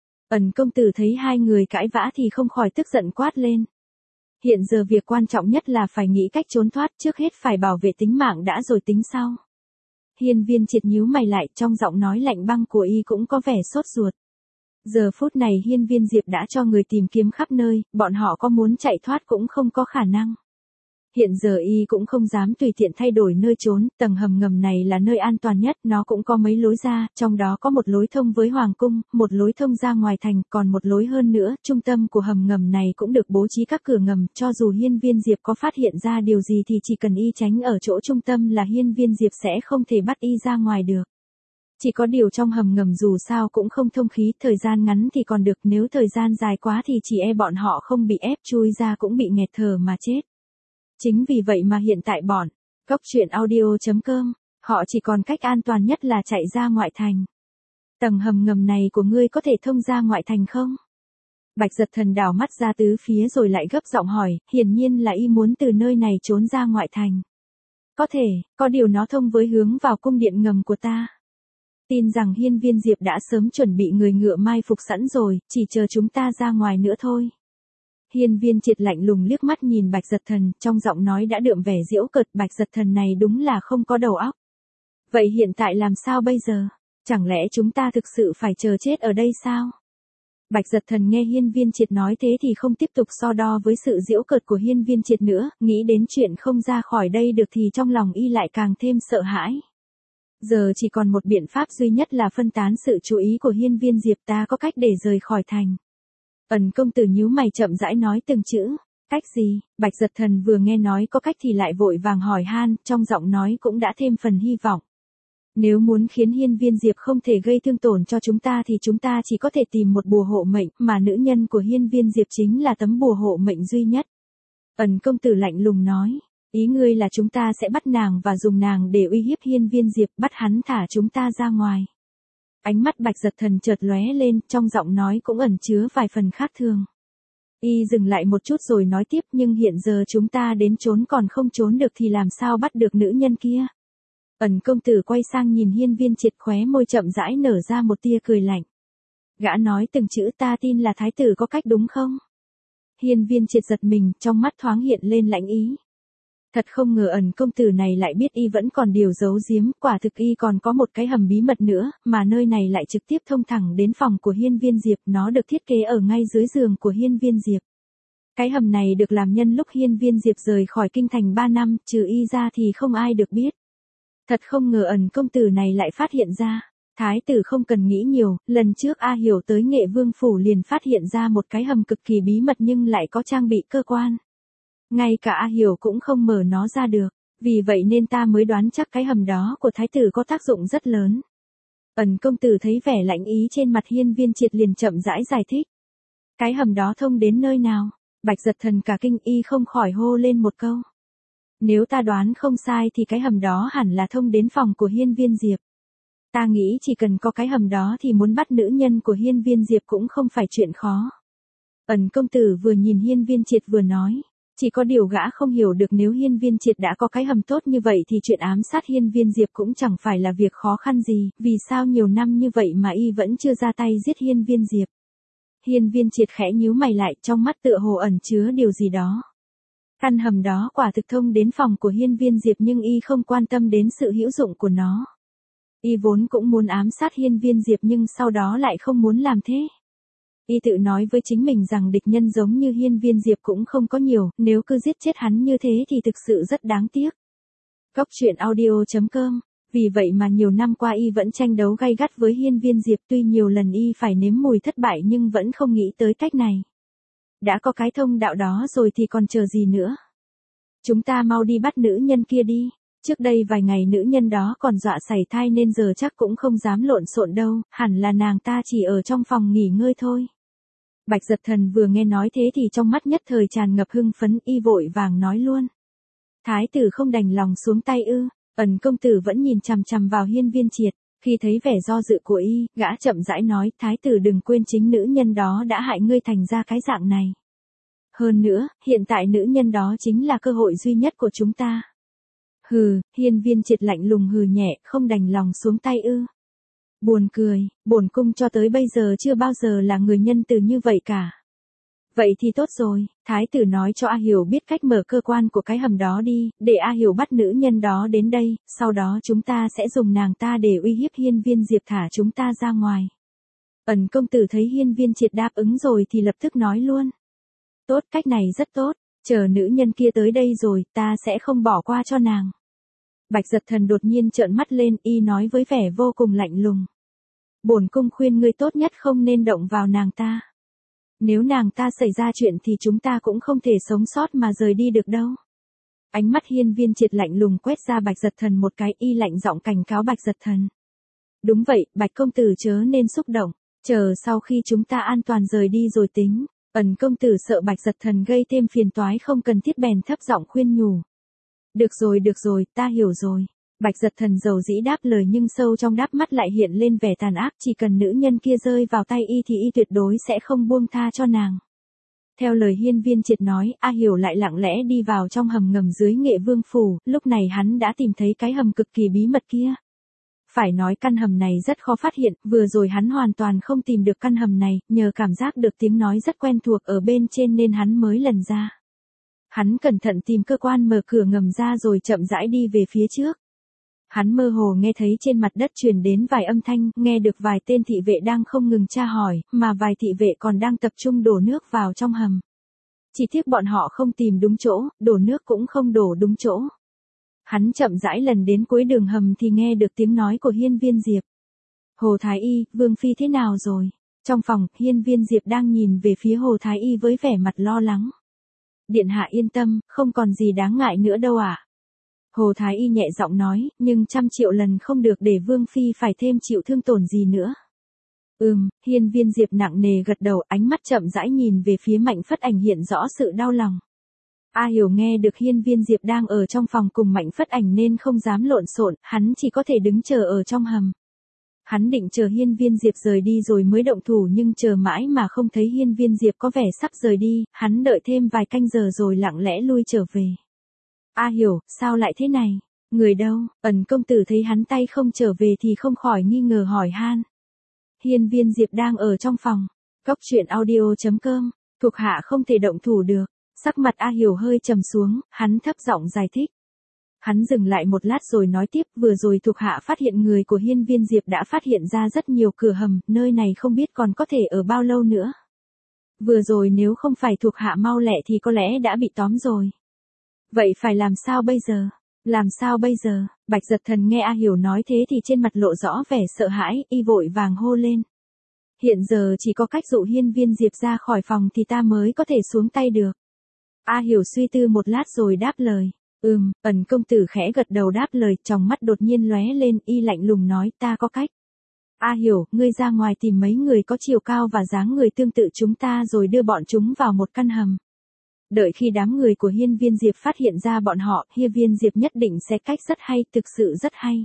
Ẩn công tử thấy hai người cãi vã thì không khỏi tức giận quát lên. Hiện giờ việc quan trọng nhất là phải nghĩ cách trốn thoát, trước hết phải bảo vệ tính mạng đã rồi tính sau. Hiên Viên Triệt nhíu mày lại, trong giọng nói lạnh băng của y cũng có vẻ sốt ruột. Giờ phút này Hiên Viên Diệp đã cho người tìm kiếm khắp nơi, bọn họ có muốn chạy thoát cũng không có khả năng. Hiện giờ y cũng không dám tùy tiện thay đổi nơi trốn, tầng hầm ngầm này là nơi an toàn nhất, nó cũng có mấy lối ra, trong đó có một lối thông với Hoàng cung, một lối thông ra ngoài thành, còn một lối hơn nữa, trung tâm của hầm ngầm này cũng được bố trí các cửa ngầm, cho dù Hiên Viên Diệp có phát hiện ra điều gì thì chỉ cần y tránh ở chỗ trung tâm là Hiên Viên Diệp sẽ không thể bắt y ra ngoài được. Chỉ có điều trong hầm ngầm dù sao cũng không thông khí, thời gian ngắn thì còn được, nếu thời gian dài quá thì chỉ e bọn họ không bị ép chui ra cũng bị nghẹt thở mà chết. Chính vì vậy mà hiện tại bọn Cốc Truyện Audio chấm com, họ chỉ còn cách an toàn nhất là chạy ra ngoại thành. Tầng hầm ngầm này của ngươi có thể thông ra ngoại thành không? Bạch Giật Thần đảo mắt ra tứ phía rồi lại gấp giọng hỏi, hiển nhiên là y muốn từ nơi này trốn ra ngoại thành. Có thể, có điều nó thông với hướng vào cung điện ngầm của ta. Tin rằng Hiên Viên Diệp đã sớm chuẩn bị người ngựa mai phục sẵn rồi, chỉ chờ chúng ta ra ngoài nữa thôi. Hiên Viên Triệt lạnh lùng liếc mắt nhìn Bạch Giật Thần, trong giọng nói đã đượm vẻ giễu cợt, Bạch Giật Thần này đúng là không có đầu óc. Vậy hiện tại làm sao bây giờ? Chẳng lẽ chúng ta thực sự phải chờ chết ở đây sao? Bạch Giật Thần nghe Hiên Viên Triệt nói thế thì không tiếp tục so đo với sự giễu cợt của Hiên Viên Triệt nữa, nghĩ đến chuyện không ra khỏi đây được thì trong lòng y lại càng thêm sợ hãi. Giờ chỉ còn một biện pháp duy nhất là phân tán sự chú ý của Hiên Viên Diệp, ta có cách để rời khỏi thành. Ẩn công tử nhíu mày chậm rãi nói từng chữ. Cách gì? Bạch Giật Thần vừa nghe nói có cách thì lại vội vàng hỏi han, trong giọng nói cũng đã thêm phần hy vọng. Nếu muốn khiến Hiên Viên Diệp không thể gây thương tổn cho chúng ta thì chúng ta chỉ có thể tìm một bùa hộ mệnh, mà nữ nhân của Hiên Viên Diệp chính là tấm bùa hộ mệnh duy nhất. Ẩn công tử lạnh lùng nói, ý ngươi là chúng ta sẽ bắt nàng và dùng nàng để uy hiếp Hiên Viên Diệp, bắt hắn thả chúng ta ra ngoài. Ánh mắt Bạch Giật Thần chợt lóe lên, trong giọng nói cũng ẩn chứa vài phần khác thường. Y dừng lại một chút rồi nói tiếp, nhưng hiện giờ chúng ta đến trốn còn không trốn được thì làm sao bắt được nữ nhân kia? Ẩn công tử quay sang nhìn Hiên Viên Triệt, khóe môi chậm rãi nở ra một tia cười lạnh. Gã nói từng chữ, ta tin là thái tử có cách đúng không? Hiên Viên Triệt giật mình, trong mắt thoáng hiện lên lãnh ý. Thật không ngờ ẩn công tử này lại biết y vẫn còn điều giấu giếm, quả thực y còn có một cái hầm bí mật nữa, mà nơi này lại trực tiếp thông thẳng đến phòng của Hiên Viên Diệp, nó được thiết kế ở ngay dưới giường của Hiên Viên Diệp. Cái hầm này được làm nhân lúc Hiên Viên Diệp rời khỏi kinh thành ba năm, trừ y ra thì không ai được biết. Thật không ngờ ẩn công tử này lại phát hiện ra. Thái tử không cần nghĩ nhiều, lần trước A Hiểu tới Nghệ Vương Phủ liền phát hiện ra một cái hầm cực kỳ bí mật nhưng lại có trang bị cơ quan. Ngay cả A Hiểu cũng không mở nó ra được, vì vậy nên ta mới đoán chắc cái hầm đó của thái tử có tác dụng rất lớn. Ẩn công tử thấy vẻ lạnh ý trên mặt Hiên Viên Triệt liền chậm rãi giải thích. Cái hầm đó thông đến nơi nào? Bạch Giật Thần cả kinh, y không khỏi hô lên một câu. Nếu ta đoán không sai thì cái hầm đó hẳn là thông đến phòng của Hiên Viên Diệp. Ta nghĩ chỉ cần có cái hầm đó thì muốn bắt nữ nhân của Hiên Viên Diệp cũng không phải chuyện khó. Ẩn công tử vừa nhìn Hiên Viên Triệt vừa nói. Chỉ có điều gã không hiểu được nếu Hiên Viên Triệt đã có cái hầm tốt như vậy thì chuyện ám sát Hiên Viên Diệp cũng chẳng phải là việc khó khăn gì, vì sao nhiều năm như vậy mà y vẫn chưa ra tay giết Hiên Viên Diệp. Hiên Viên Triệt khẽ nhíu mày lại, trong mắt tựa hồ ẩn chứa điều gì đó. Căn hầm đó quả thực thông đến phòng của Hiên Viên Diệp nhưng y không quan tâm đến sự hữu dụng của nó. Y vốn cũng muốn ám sát Hiên Viên Diệp nhưng sau đó lại không muốn làm thế. Y tự nói với chính mình rằng địch nhân giống như Hiên Viên Diệp cũng không có nhiều, nếu cứ giết chết hắn như thế thì thực sự rất đáng tiếc. Góc truyện audio chấm com. Vì vậy mà nhiều năm qua y vẫn tranh đấu gay gắt với Hiên Viên Diệp, tuy nhiều lần y phải nếm mùi thất bại nhưng vẫn không nghĩ tới cách này. Đã có cái thông đạo đó rồi thì còn chờ gì nữa. Chúng ta mau đi bắt nữ nhân kia đi. Trước đây vài ngày nữ nhân đó còn dọa sảy thai nên giờ chắc cũng không dám lộn xộn đâu, hẳn là nàng ta chỉ ở trong phòng nghỉ ngơi thôi. Bạch Giật Thần vừa nghe nói thế thì trong mắt nhất thời tràn ngập hưng phấn, y vội vàng nói luôn. Thái tử không đành lòng xuống tay ư? Ẩn công tử vẫn nhìn chằm chằm vào Hiên Viên Triệt, khi thấy vẻ do dự của y, gã chậm rãi nói, thái tử đừng quên chính nữ nhân đó đã hại ngươi thành ra cái dạng này. Hơn nữa, hiện tại nữ nhân đó chính là cơ hội duy nhất của chúng ta. Hừ, Hiên Viên Triệt lạnh lùng hừ nhẹ, không đành lòng xuống tay ư? Buồn cười, bổn cung cho tới bây giờ chưa bao giờ là người nhân từ như vậy cả. Vậy thì tốt rồi, thái tử nói cho A Hiểu biết cách mở cơ quan của cái hầm đó đi, để A Hiểu bắt nữ nhân đó đến đây, sau đó chúng ta sẽ dùng nàng ta để uy hiếp Hiên Viên Diệp thả chúng ta ra ngoài. Ẩn công tử thấy Hiên Viên Triệt đáp ứng rồi thì lập tức nói luôn. Tốt, cách này rất tốt, chờ nữ nhân kia tới đây rồi, ta sẽ không bỏ qua cho nàng. Bạch Giật Thần đột nhiên trợn mắt lên, y nói với vẻ vô cùng lạnh lùng. Bổn cung khuyên ngươi tốt nhất không nên động vào nàng ta. Nếu nàng ta xảy ra chuyện thì chúng ta cũng không thể sống sót mà rời đi được đâu. Ánh mắt Hiên Viên Triệt lạnh lùng quét ra Bạch Giật Thần một cái, y lạnh giọng cảnh cáo Bạch Giật Thần. Đúng vậy, Bạch công tử chớ nên xúc động, chờ sau khi chúng ta an toàn rời đi rồi tính. Ẩn công tử sợ Bạch Giật Thần gây thêm phiền toái không cần thiết bèn thấp giọng khuyên nhủ. Được rồi được rồi, ta hiểu rồi. Bạch Giật Thần dầu dĩ đáp lời nhưng sâu trong đáp mắt lại hiện lên vẻ tàn ác, chỉ cần nữ nhân kia rơi vào tay y thì y tuyệt đối sẽ không buông tha cho nàng. Theo lời Hiên Viên Triệt nói, A Hiểu lại lặng lẽ đi vào trong hầm ngầm dưới Nghệ Vương Phủ, lúc này hắn đã tìm thấy cái hầm cực kỳ bí mật kia. Phải nói căn hầm này rất khó phát hiện, vừa rồi hắn hoàn toàn không tìm được căn hầm này, nhờ cảm giác được tiếng nói rất quen thuộc ở bên trên nên hắn mới lần ra. Hắn cẩn thận tìm cơ quan mở cửa ngầm ra rồi chậm rãi đi về phía trước. Hắn mơ hồ nghe thấy trên mặt đất truyền đến vài âm thanh, nghe được vài tên thị vệ đang không ngừng tra hỏi, mà vài thị vệ còn đang tập trung đổ nước vào trong hầm. Chỉ tiếc bọn họ không tìm đúng chỗ, đổ nước cũng không đổ đúng chỗ. Hắn chậm rãi lần đến cuối đường hầm thì nghe được tiếng nói của Hiên Viên Diệp. Hồ Thái Y, Vương Phi thế nào rồi? Trong phòng, Hiên Viên Diệp đang nhìn về phía Hồ Thái Y với vẻ mặt lo lắng. Điện hạ yên tâm, không còn gì đáng ngại nữa đâu ạ. À? Hồ Thái Y nhẹ giọng nói, nhưng trăm triệu lần không được để Vương Phi phải thêm chịu thương tổn gì nữa. Ừm, Hiên Viên Diệp nặng nề gật đầu, ánh mắt chậm rãi nhìn về phía Mạnh Phất Ảnh hiện rõ sự đau lòng. A Hiểu nghe được Hiên Viên Diệp đang ở trong phòng cùng Mạnh Phất Ảnh nên không dám lộn xộn, hắn chỉ có thể đứng chờ ở trong hầm. Hắn định chờ Hiên Viên Diệp rời đi rồi mới động thủ nhưng chờ mãi mà không thấy Hiên Viên Diệp có vẻ sắp rời đi, hắn đợi thêm vài canh giờ rồi lặng lẽ lui trở về. A Hiểu, sao lại thế này? Người đâu? Ẩn công tử thấy hắn tay không trở về thì không khỏi nghi ngờ hỏi han. Hiên Viên Diệp đang ở trong phòng. Góc truyện audio chấm com. Thuộc hạ không thể động thủ được. Sắc mặt A Hiểu hơi trầm xuống, hắn thấp giọng giải thích. Hắn dừng lại một lát rồi nói tiếp, vừa rồi thuộc hạ phát hiện người của Hiên Viên Diệp đã phát hiện ra rất nhiều cửa hầm, nơi này không biết còn có thể ở bao lâu nữa. Vừa rồi nếu không phải thuộc hạ mau lẹ thì có lẽ đã bị tóm rồi. Vậy phải làm sao bây giờ? Làm sao bây giờ? Bạch Giật Thần nghe A Hiểu nói thế thì trên mặt lộ rõ vẻ sợ hãi, y vội vàng hô lên. Hiện giờ chỉ có cách dụ Hiên Viên Diệp ra khỏi phòng thì ta mới có thể xuống tay được. A Hiểu suy tư một lát rồi đáp lời. Ừm, Ẩn công tử khẽ gật đầu đáp lời, trong mắt đột nhiên lóe lên, y lạnh lùng nói, ta có cách. A Hiểu, ngươi ra ngoài tìm mấy người có chiều cao và dáng người tương tự chúng ta rồi đưa bọn chúng vào một căn hầm. Đợi khi đám người của Hiên Viên Diệp phát hiện ra bọn họ, Hiên Viên Diệp nhất định sẽ cách rất hay, thực sự rất hay.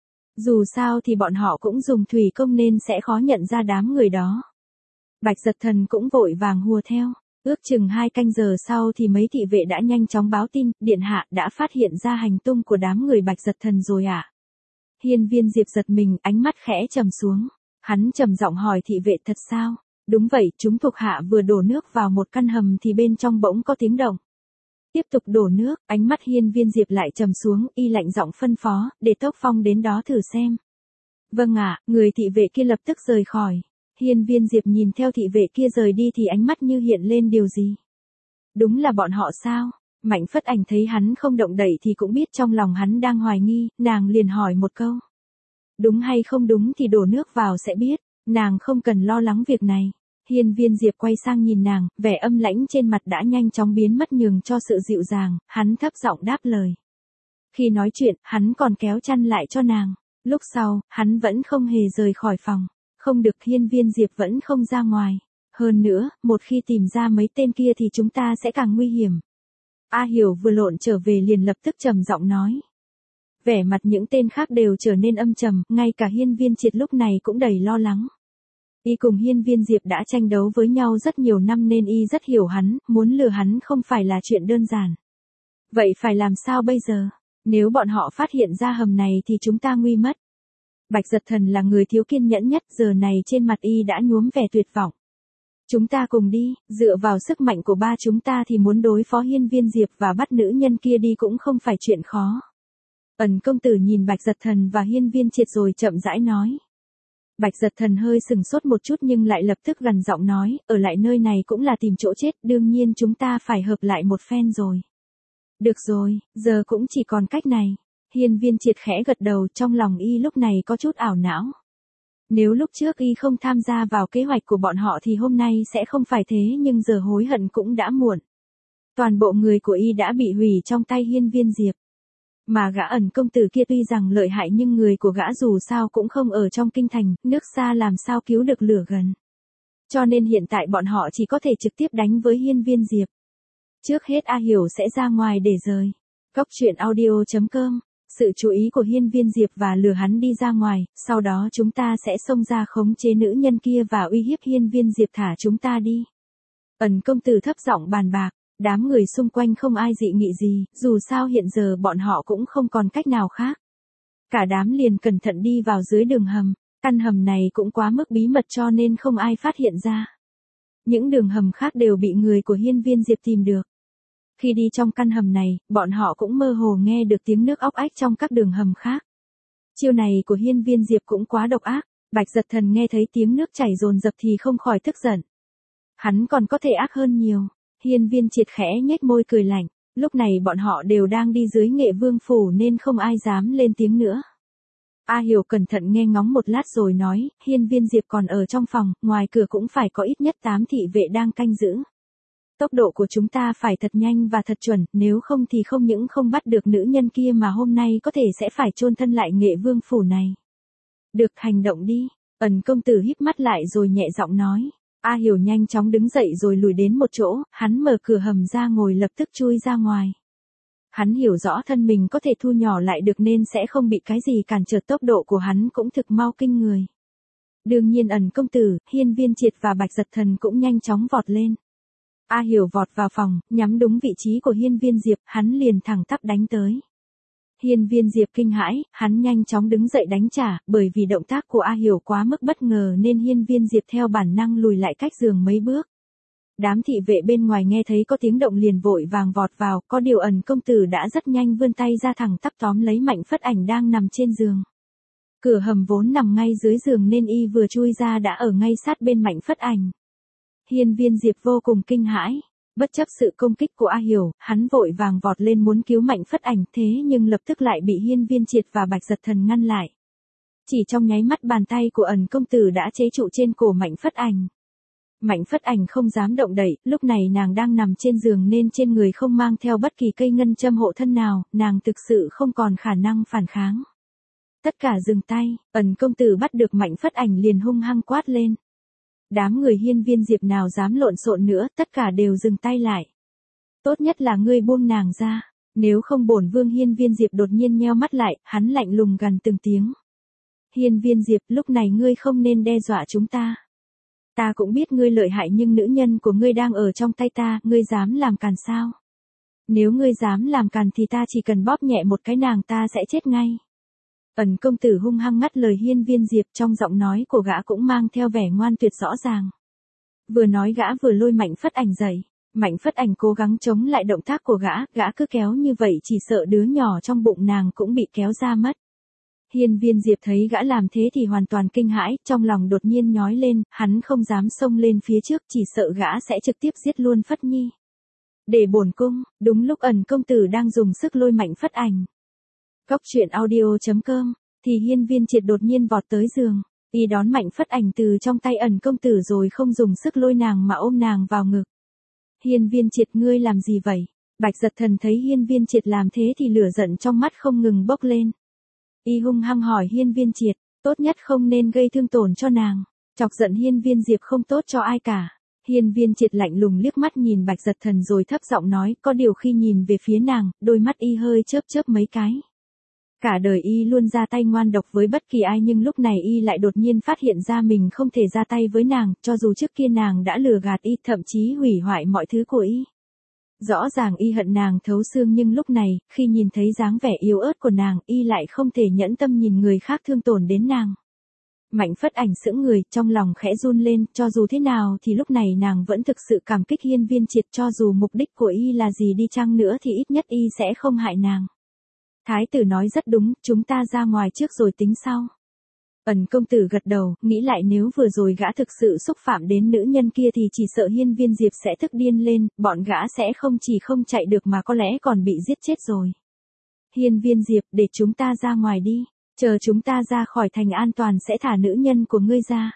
Dù sao thì bọn họ cũng dùng thủy công nên sẽ khó nhận ra đám người đó. Bạch Giật Thần cũng vội vàng hùa theo. Ước chừng hai canh giờ sau thì mấy thị vệ đã nhanh chóng báo tin, điện hạ đã phát hiện ra hành tung của đám người Bạch Giật Thần rồi ạ. À? Hiên Viên Diệp giật mình, ánh mắt khẽ trầm xuống. Hắn trầm giọng hỏi thị vệ, thật sao? Đúng vậy, chúng thuộc hạ vừa đổ nước vào một căn hầm thì bên trong bỗng có tiếng động. Tiếp tục đổ nước, ánh mắt Hiên Viên Diệp lại trầm xuống, y lạnh giọng phân phó, để Tốc Phong đến đó thử xem. Vâng ạ, người thị vệ kia lập tức rời khỏi. Hiên Viên Diệp nhìn theo thị vệ kia rời đi thì ánh mắt như hiện lên điều gì. Đúng là bọn họ sao? Mạnh Phất Ảnh thấy hắn không động đậy thì cũng biết trong lòng hắn đang hoài nghi, nàng liền hỏi một câu. Đúng hay không đúng thì đổ nước vào sẽ biết, nàng không cần lo lắng việc này. Hiên Viên Diệp quay sang nhìn nàng, vẻ âm lãnh trên mặt đã nhanh chóng biến mất nhường cho sự dịu dàng, hắn thấp giọng đáp lời. Khi nói chuyện, hắn còn kéo chăn lại cho nàng. Lúc sau, hắn vẫn không hề rời khỏi phòng. Không được, Hiên Viên Diệp vẫn không ra ngoài. Hơn nữa, một khi tìm ra mấy tên kia thì chúng ta sẽ càng nguy hiểm. A Hiểu vừa lộn trở về liền lập tức trầm giọng nói. Vẻ mặt những tên khác đều trở nên âm trầm, ngay cả Hiên Viên Triệt lúc này cũng đầy lo lắng. Y cùng Hiên Viên Diệp đã tranh đấu với nhau rất nhiều năm nên y rất hiểu hắn, muốn lừa hắn không phải là chuyện đơn giản. Vậy phải làm sao bây giờ? Nếu bọn họ phát hiện ra hầm này thì chúng ta nguy mất. Bạch Giật Thần là người thiếu kiên nhẫn nhất, giờ này trên mặt y đã nhuốm vẻ tuyệt vọng. Chúng ta cùng đi, dựa vào sức mạnh của ba chúng ta thì muốn đối phó Hiên Viên Diệp và bắt nữ nhân kia đi cũng không phải chuyện khó. Ẩn công tử nhìn Bạch Giật Thần và Hiên Viên Triệt rồi chậm rãi nói. Bạch Giật Thần hơi sừng sốt một chút nhưng lại lập tức gằn giọng nói, ở lại nơi này cũng là tìm chỗ chết, đương nhiên chúng ta phải hợp lại một phen rồi. Được rồi, giờ cũng chỉ còn cách này. Hiên Viên Triệt khẽ gật đầu, trong lòng y lúc này có chút ảo não. Nếu lúc trước y không tham gia vào kế hoạch của bọn họ thì hôm nay sẽ không phải thế, nhưng giờ hối hận cũng đã muộn. Toàn bộ người của y đã bị hủy trong tay Hiên Viên Diệp. Mà gã Ẩn công tử kia tuy rằng lợi hại nhưng người của gã dù sao cũng không ở trong kinh thành, nước xa làm sao cứu được lửa gần. Cho nên hiện tại bọn họ chỉ có thể trực tiếp đánh với Hiên Viên Diệp. Trước hết A Hiểu sẽ ra ngoài để rời. Góc truyện audio chấm com. Sự chú ý của Hiên Viên Diệp và lừa hắn đi ra ngoài, sau đó chúng ta sẽ xông ra khống chế nữ nhân kia và uy hiếp Hiên Viên Diệp thả chúng ta đi. Ẩn công tử thấp giọng bàn bạc, đám người xung quanh không ai dị nghị gì, dù sao hiện giờ bọn họ cũng không còn cách nào khác. Cả đám liền cẩn thận đi vào dưới đường hầm, căn hầm này cũng quá mức bí mật cho nên không ai phát hiện ra. Những đường hầm khác đều bị người của Hiên Viên Diệp tìm được. Khi đi trong căn hầm này, bọn họ cũng mơ hồ nghe được tiếng nước óc ách trong các đường hầm khác. Chiêu này của Hiên Viên Diệp cũng quá độc ác, Bạch Giật Thần nghe thấy tiếng nước chảy dồn dập thì không khỏi tức giận. Hắn còn có thể ác hơn nhiều. Hiên Viên Triệt khẽ nhếch môi cười lạnh, lúc này bọn họ đều đang đi dưới Nghệ Vương phủ nên không ai dám lên tiếng nữa. A Hiểu cẩn thận nghe ngóng một lát rồi nói, Hiên Viên Diệp còn ở trong phòng, ngoài cửa cũng phải có ít nhất tám thị vệ đang canh giữ. Tốc độ của chúng ta phải thật nhanh và thật chuẩn, nếu không thì không những không bắt được nữ nhân kia mà hôm nay có thể sẽ phải chôn thân lại Nghệ Vương phủ này. Được, hành động đi. Ẩn công tử híp mắt lại rồi nhẹ giọng nói. A Hiểu nhanh chóng đứng dậy rồi lùi đến một chỗ, hắn mở cửa hầm ra ngồi lập tức chui ra ngoài. Hắn hiểu rõ thân mình có thể thu nhỏ lại được nên sẽ không bị cái gì cản trở, tốc độ của hắn cũng thực mau kinh người. Đương nhiên Ẩn công tử, Hiên Viên Triệt và Bạch Giật Thần cũng nhanh chóng vọt lên. A Hiểu vọt vào phòng, nhắm đúng vị trí của Hiên Viên Diệp, hắn liền thẳng tắp đánh tới. Hiên Viên Diệp kinh hãi, hắn nhanh chóng đứng dậy đánh trả, bởi vì động tác của A Hiểu quá mức bất ngờ nên Hiên Viên Diệp theo bản năng lùi lại cách giường mấy bước. Đám thị vệ bên ngoài nghe thấy có tiếng động liền vội vàng vọt vào, có điều Ẩn công tử đã rất nhanh vươn tay ra thẳng tắp tóm lấy Mạnh Phất Ảnh đang nằm trên giường. Cửa hầm vốn nằm ngay dưới giường nên y vừa chui ra đã ở ngay sát bên Mạnh Phất Ảnh. Hiên Viên Diệp vô cùng kinh hãi, bất chấp sự công kích của A Hiểu, hắn vội vàng vọt lên muốn cứu Mạnh Phất Ảnh, thế nhưng lập tức lại bị Hiên Viên Triệt và Bạch Giật Thần ngăn lại. Chỉ trong nháy mắt bàn tay của Ẩn công tử đã chế trụ trên cổ Mạnh Phất Ảnh. Mạnh Phất Ảnh không dám động đậy, lúc này nàng đang nằm trên giường nên trên người không mang theo bất kỳ cây ngân châm hộ thân nào, nàng thực sự không còn khả năng phản kháng. Tất cả dừng tay, Ẩn công tử bắt được Mạnh Phất Ảnh liền hung hăng quát lên. Đám người Hiên Viên Diệp nào dám lộn xộn nữa, tất cả đều dừng tay lại. Tốt nhất là ngươi buông nàng ra, nếu không bổn vương. Hiên Viên Diệp đột nhiên nheo mắt lại, hắn lạnh lùng gằn từng tiếng. Hiên Viên Diệp, lúc này ngươi không nên đe dọa chúng ta. Ta cũng biết ngươi lợi hại nhưng nữ nhân của ngươi đang ở trong tay ta, ngươi dám làm càn sao? Nếu ngươi dám làm càn thì ta chỉ cần bóp nhẹ một cái nàng ta sẽ chết ngay. Ẩn công tử hung hăng ngắt lời Hiên Viên Diệp, trong giọng nói của gã cũng mang theo vẻ ngoan tuyệt rõ ràng. Vừa nói gã vừa lôi Mạnh Phất Ảnh dậy. Mạnh Phất Ảnh cố gắng chống lại động tác của gã, gã cứ kéo như vậy chỉ sợ đứa nhỏ trong bụng nàng cũng bị kéo ra mất. Hiên Viên Diệp thấy gã làm thế thì hoàn toàn kinh hãi, trong lòng đột nhiên nhói lên, hắn không dám xông lên phía trước, chỉ sợ gã sẽ trực tiếp giết luôn Phất Nhi. Để bổn cung, đúng lúc Ẩn công tử đang dùng sức lôi Mạnh Phất Ảnh. Cóc truyện audio chấm com, thì Hiên Viên Triệt đột nhiên vọt tới giường, y đón Mạnh Phất Ảnh từ trong tay Ẩn công tử rồi không dùng sức lôi nàng mà ôm nàng vào ngực. Hiên Viên Triệt, ngươi làm gì vậy? Bạch Giật Thần thấy Hiên Viên Triệt làm thế thì lửa giận trong mắt không ngừng bốc lên. Y hung hăng hỏi Hiên Viên Triệt, tốt nhất không nên gây thương tổn cho nàng. Chọc giận Hiên Viên Diệp không tốt cho ai cả. Hiên Viên Triệt lạnh lùng liếc mắt nhìn Bạch Giật Thần rồi thấp giọng nói, có điều khi nhìn về phía nàng, đôi mắt y hơi chớp chớp mấy cái. Cả đời y luôn ra tay ngoan độc với bất kỳ ai nhưng lúc này y lại đột nhiên phát hiện ra mình không thể ra tay với nàng, cho dù trước kia nàng đã lừa gạt y, thậm chí hủy hoại mọi thứ của y. Rõ ràng y hận nàng thấu xương nhưng lúc này, khi nhìn thấy dáng vẻ yếu ớt của nàng, y lại không thể nhẫn tâm nhìn người khác thương tổn đến nàng. Mạnh Phất Ảnh sững người, trong lòng khẽ run lên, cho dù thế nào thì lúc này nàng vẫn thực sự cảm kích Hiên Viên Triệt, cho dù mục đích của y là gì đi chăng nữa thì ít nhất y sẽ không hại nàng. Thái tử nói rất đúng, chúng ta ra ngoài trước rồi tính sau. Ẩn công tử gật đầu, nghĩ lại nếu vừa rồi gã thực sự xúc phạm đến nữ nhân kia thì chỉ sợ Hiên Viên Diệp sẽ tức điên lên, bọn gã sẽ không chỉ không chạy được mà có lẽ còn bị giết chết rồi. Hiên Viên Diệp, để chúng ta ra ngoài đi, chờ chúng ta ra khỏi thành an toàn sẽ thả nữ nhân của ngươi ra.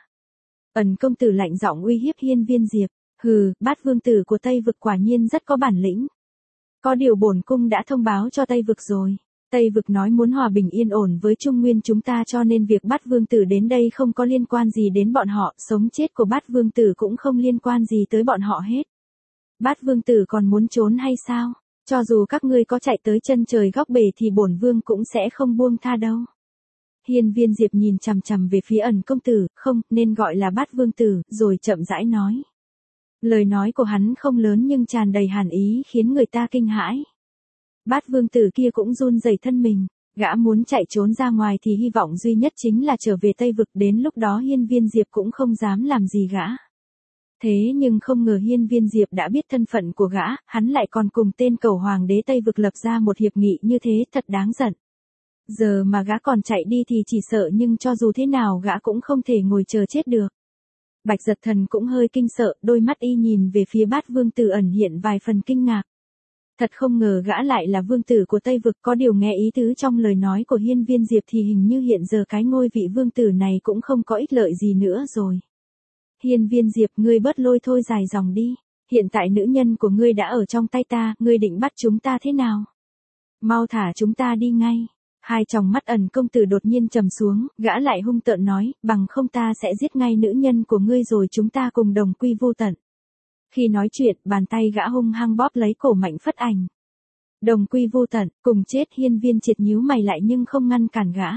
Ẩn công tử lạnh giọng uy hiếp Hiên Viên Diệp, hừ, Bát vương tử của Tây vực quả nhiên rất có bản lĩnh. Có điều bổn cung đã thông báo cho Tây vực rồi. Tây vực nói muốn hòa bình yên ổn với Trung Nguyên chúng ta cho nên việc Bát vương tử đến đây không có liên quan gì đến bọn họ, sống chết của Bát vương tử cũng không liên quan gì tới bọn họ hết. Bát vương tử còn muốn trốn hay sao? Cho dù các ngươi có chạy tới chân trời góc bể thì bổn vương cũng sẽ không buông tha đâu. Hiên Viên Diệp nhìn chằm chằm về phía Ẩn công tử, không, nên gọi là Bát vương tử, rồi chậm rãi nói. Lời nói của hắn không lớn nhưng tràn đầy hàn ý khiến người ta kinh hãi. Bát vương tử kia cũng run rẩy thân mình, gã muốn chạy trốn ra ngoài thì hy vọng duy nhất chính là trở về Tây vực, đến lúc đó Hiên Viên Diệp cũng không dám làm gì gã. Thế nhưng không ngờ Hiên Viên Diệp đã biết thân phận của gã, hắn lại còn cùng tên cầu hoàng đế Tây vực lập ra một hiệp nghị như thế, thật đáng giận. Giờ mà gã còn chạy đi thì chỉ sợ nhưng cho dù thế nào gã cũng không thể ngồi chờ chết được. Bạch Giật Thần cũng hơi kinh sợ, đôi mắt y nhìn về phía Bát vương tử ẩn hiện vài phần kinh ngạc. Thật không ngờ gã lại là vương tử của Tây vực, có điều nghe ý tứ trong lời nói của Hiên Viên Diệp thì hình như hiện giờ cái ngôi vị vương tử này cũng không có ích lợi gì nữa rồi. Hiên Viên Diệp, ngươi bớt lôi thôi dài dòng đi, hiện tại nữ nhân của ngươi đã ở trong tay ta, ngươi định bắt chúng ta thế nào? Mau thả chúng ta đi ngay. Hai tròng mắt Ẩn công tử đột nhiên trầm xuống, gã lại hung tợn nói, bằng không ta sẽ giết ngay nữ nhân của ngươi rồi chúng ta cùng đồng quy vô tận. Khi nói chuyện, bàn tay gã hung hăng bóp lấy cổ Mạnh Phất Ảnh. Đồng quy vô tận, cùng chết. Hiên Viên Triệt nhíu mày lại nhưng không ngăn cản gã.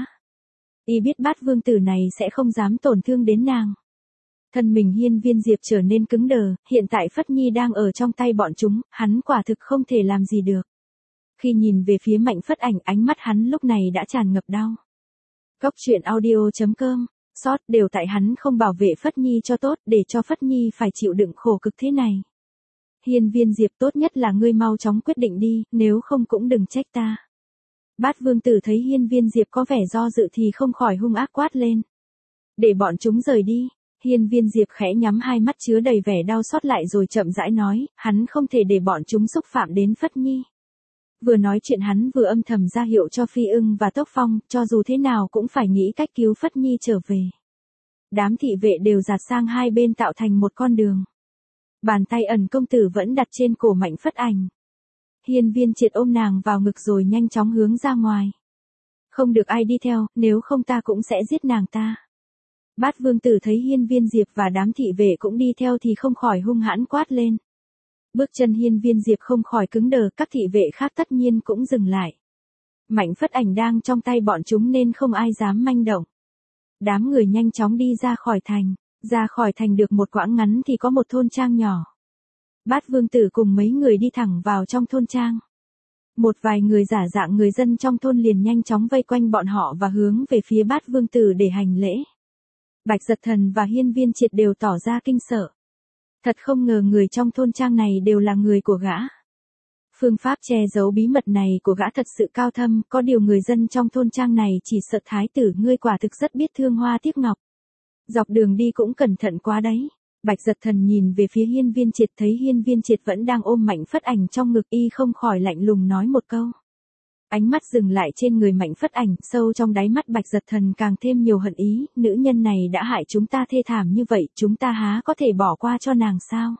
Y biết Bát vương tử này sẽ không dám tổn thương đến nàng. Thân mình Hiên Viên Diệp trở nên cứng đờ, hiện tại Phất Nhi đang ở trong tay bọn chúng, hắn quả thực không thể làm gì được. Khi nhìn về phía Mạnh Phất Ảnh, ánh mắt hắn lúc này đã tràn ngập đau. Cóc truyện audio chấm com, sót đều tại hắn không bảo vệ Phất Nhi cho tốt, để cho Phất Nhi phải chịu đựng khổ cực thế này. Hiên Viên Diệp, tốt nhất là ngươi mau chóng quyết định đi, nếu không cũng đừng trách ta. Bát Vương Tử thấy Hiên Viên Diệp có vẻ do dự thì không khỏi hung ác quát lên. Để bọn chúng rời đi. Hiên Viên Diệp khẽ nhắm hai mắt chứa đầy vẻ đau xót lại rồi chậm rãi nói, hắn không thể để bọn chúng xúc phạm đến Phất Nhi. Vừa nói chuyện hắn vừa âm thầm ra hiệu cho Phi Ưng và Tốc Phong, cho dù thế nào cũng phải nghĩ cách cứu Phất Nhi trở về. Đám thị vệ đều dạt sang hai bên tạo thành một con đường. Bàn tay Ẩn công tử vẫn đặt trên cổ Mạnh Phất Ảnh. Hiên Viên Triệt ôm nàng vào ngực rồi nhanh chóng hướng ra ngoài. Không được ai đi theo, nếu không ta cũng sẽ giết nàng ta. Bát Vương Tử thấy Hiên Viên Diệp và đám thị vệ cũng đi theo thì không khỏi hung hãn quát lên. Bước chân Hiên Viên Diệp không khỏi cứng đờ, các thị vệ khác tất nhiên cũng dừng lại. Mạnh Phất Ảnh đang trong tay bọn chúng nên không ai dám manh động. Đám người nhanh chóng đi ra khỏi thành, ra khỏi thành được một quãng ngắn thì có một thôn trang nhỏ. Bát Vương Tử cùng mấy người đi thẳng vào trong thôn trang. Một vài người giả dạng người dân trong thôn liền nhanh chóng vây quanh bọn họ và hướng về phía Bát Vương Tử để hành lễ. Bạch Giật Thần và Hiên Viên Triệt đều tỏ ra kinh sợ. Thật không ngờ người trong thôn trang này đều là người của gã. Phương pháp che giấu bí mật này của gã thật sự cao thâm, có điều người dân trong thôn trang này chỉ sợ thái tử ngươi quả thực rất biết thương hoa tiếc ngọc. Dọc đường đi cũng cẩn thận quá đấy. Bạch Giật Thần nhìn về phía Hiên Viên Triệt thấy Hiên Viên Triệt vẫn đang ôm Mạnh Phất Ảnh trong ngực, y không khỏi lạnh lùng nói một câu. Ánh mắt dừng lại trên người Mạnh Phất Ảnh, sâu trong đáy mắt Bạch Giật Thần càng thêm nhiều hận ý, nữ nhân này đã hại chúng ta thê thảm như vậy, chúng ta há có thể bỏ qua cho nàng sao?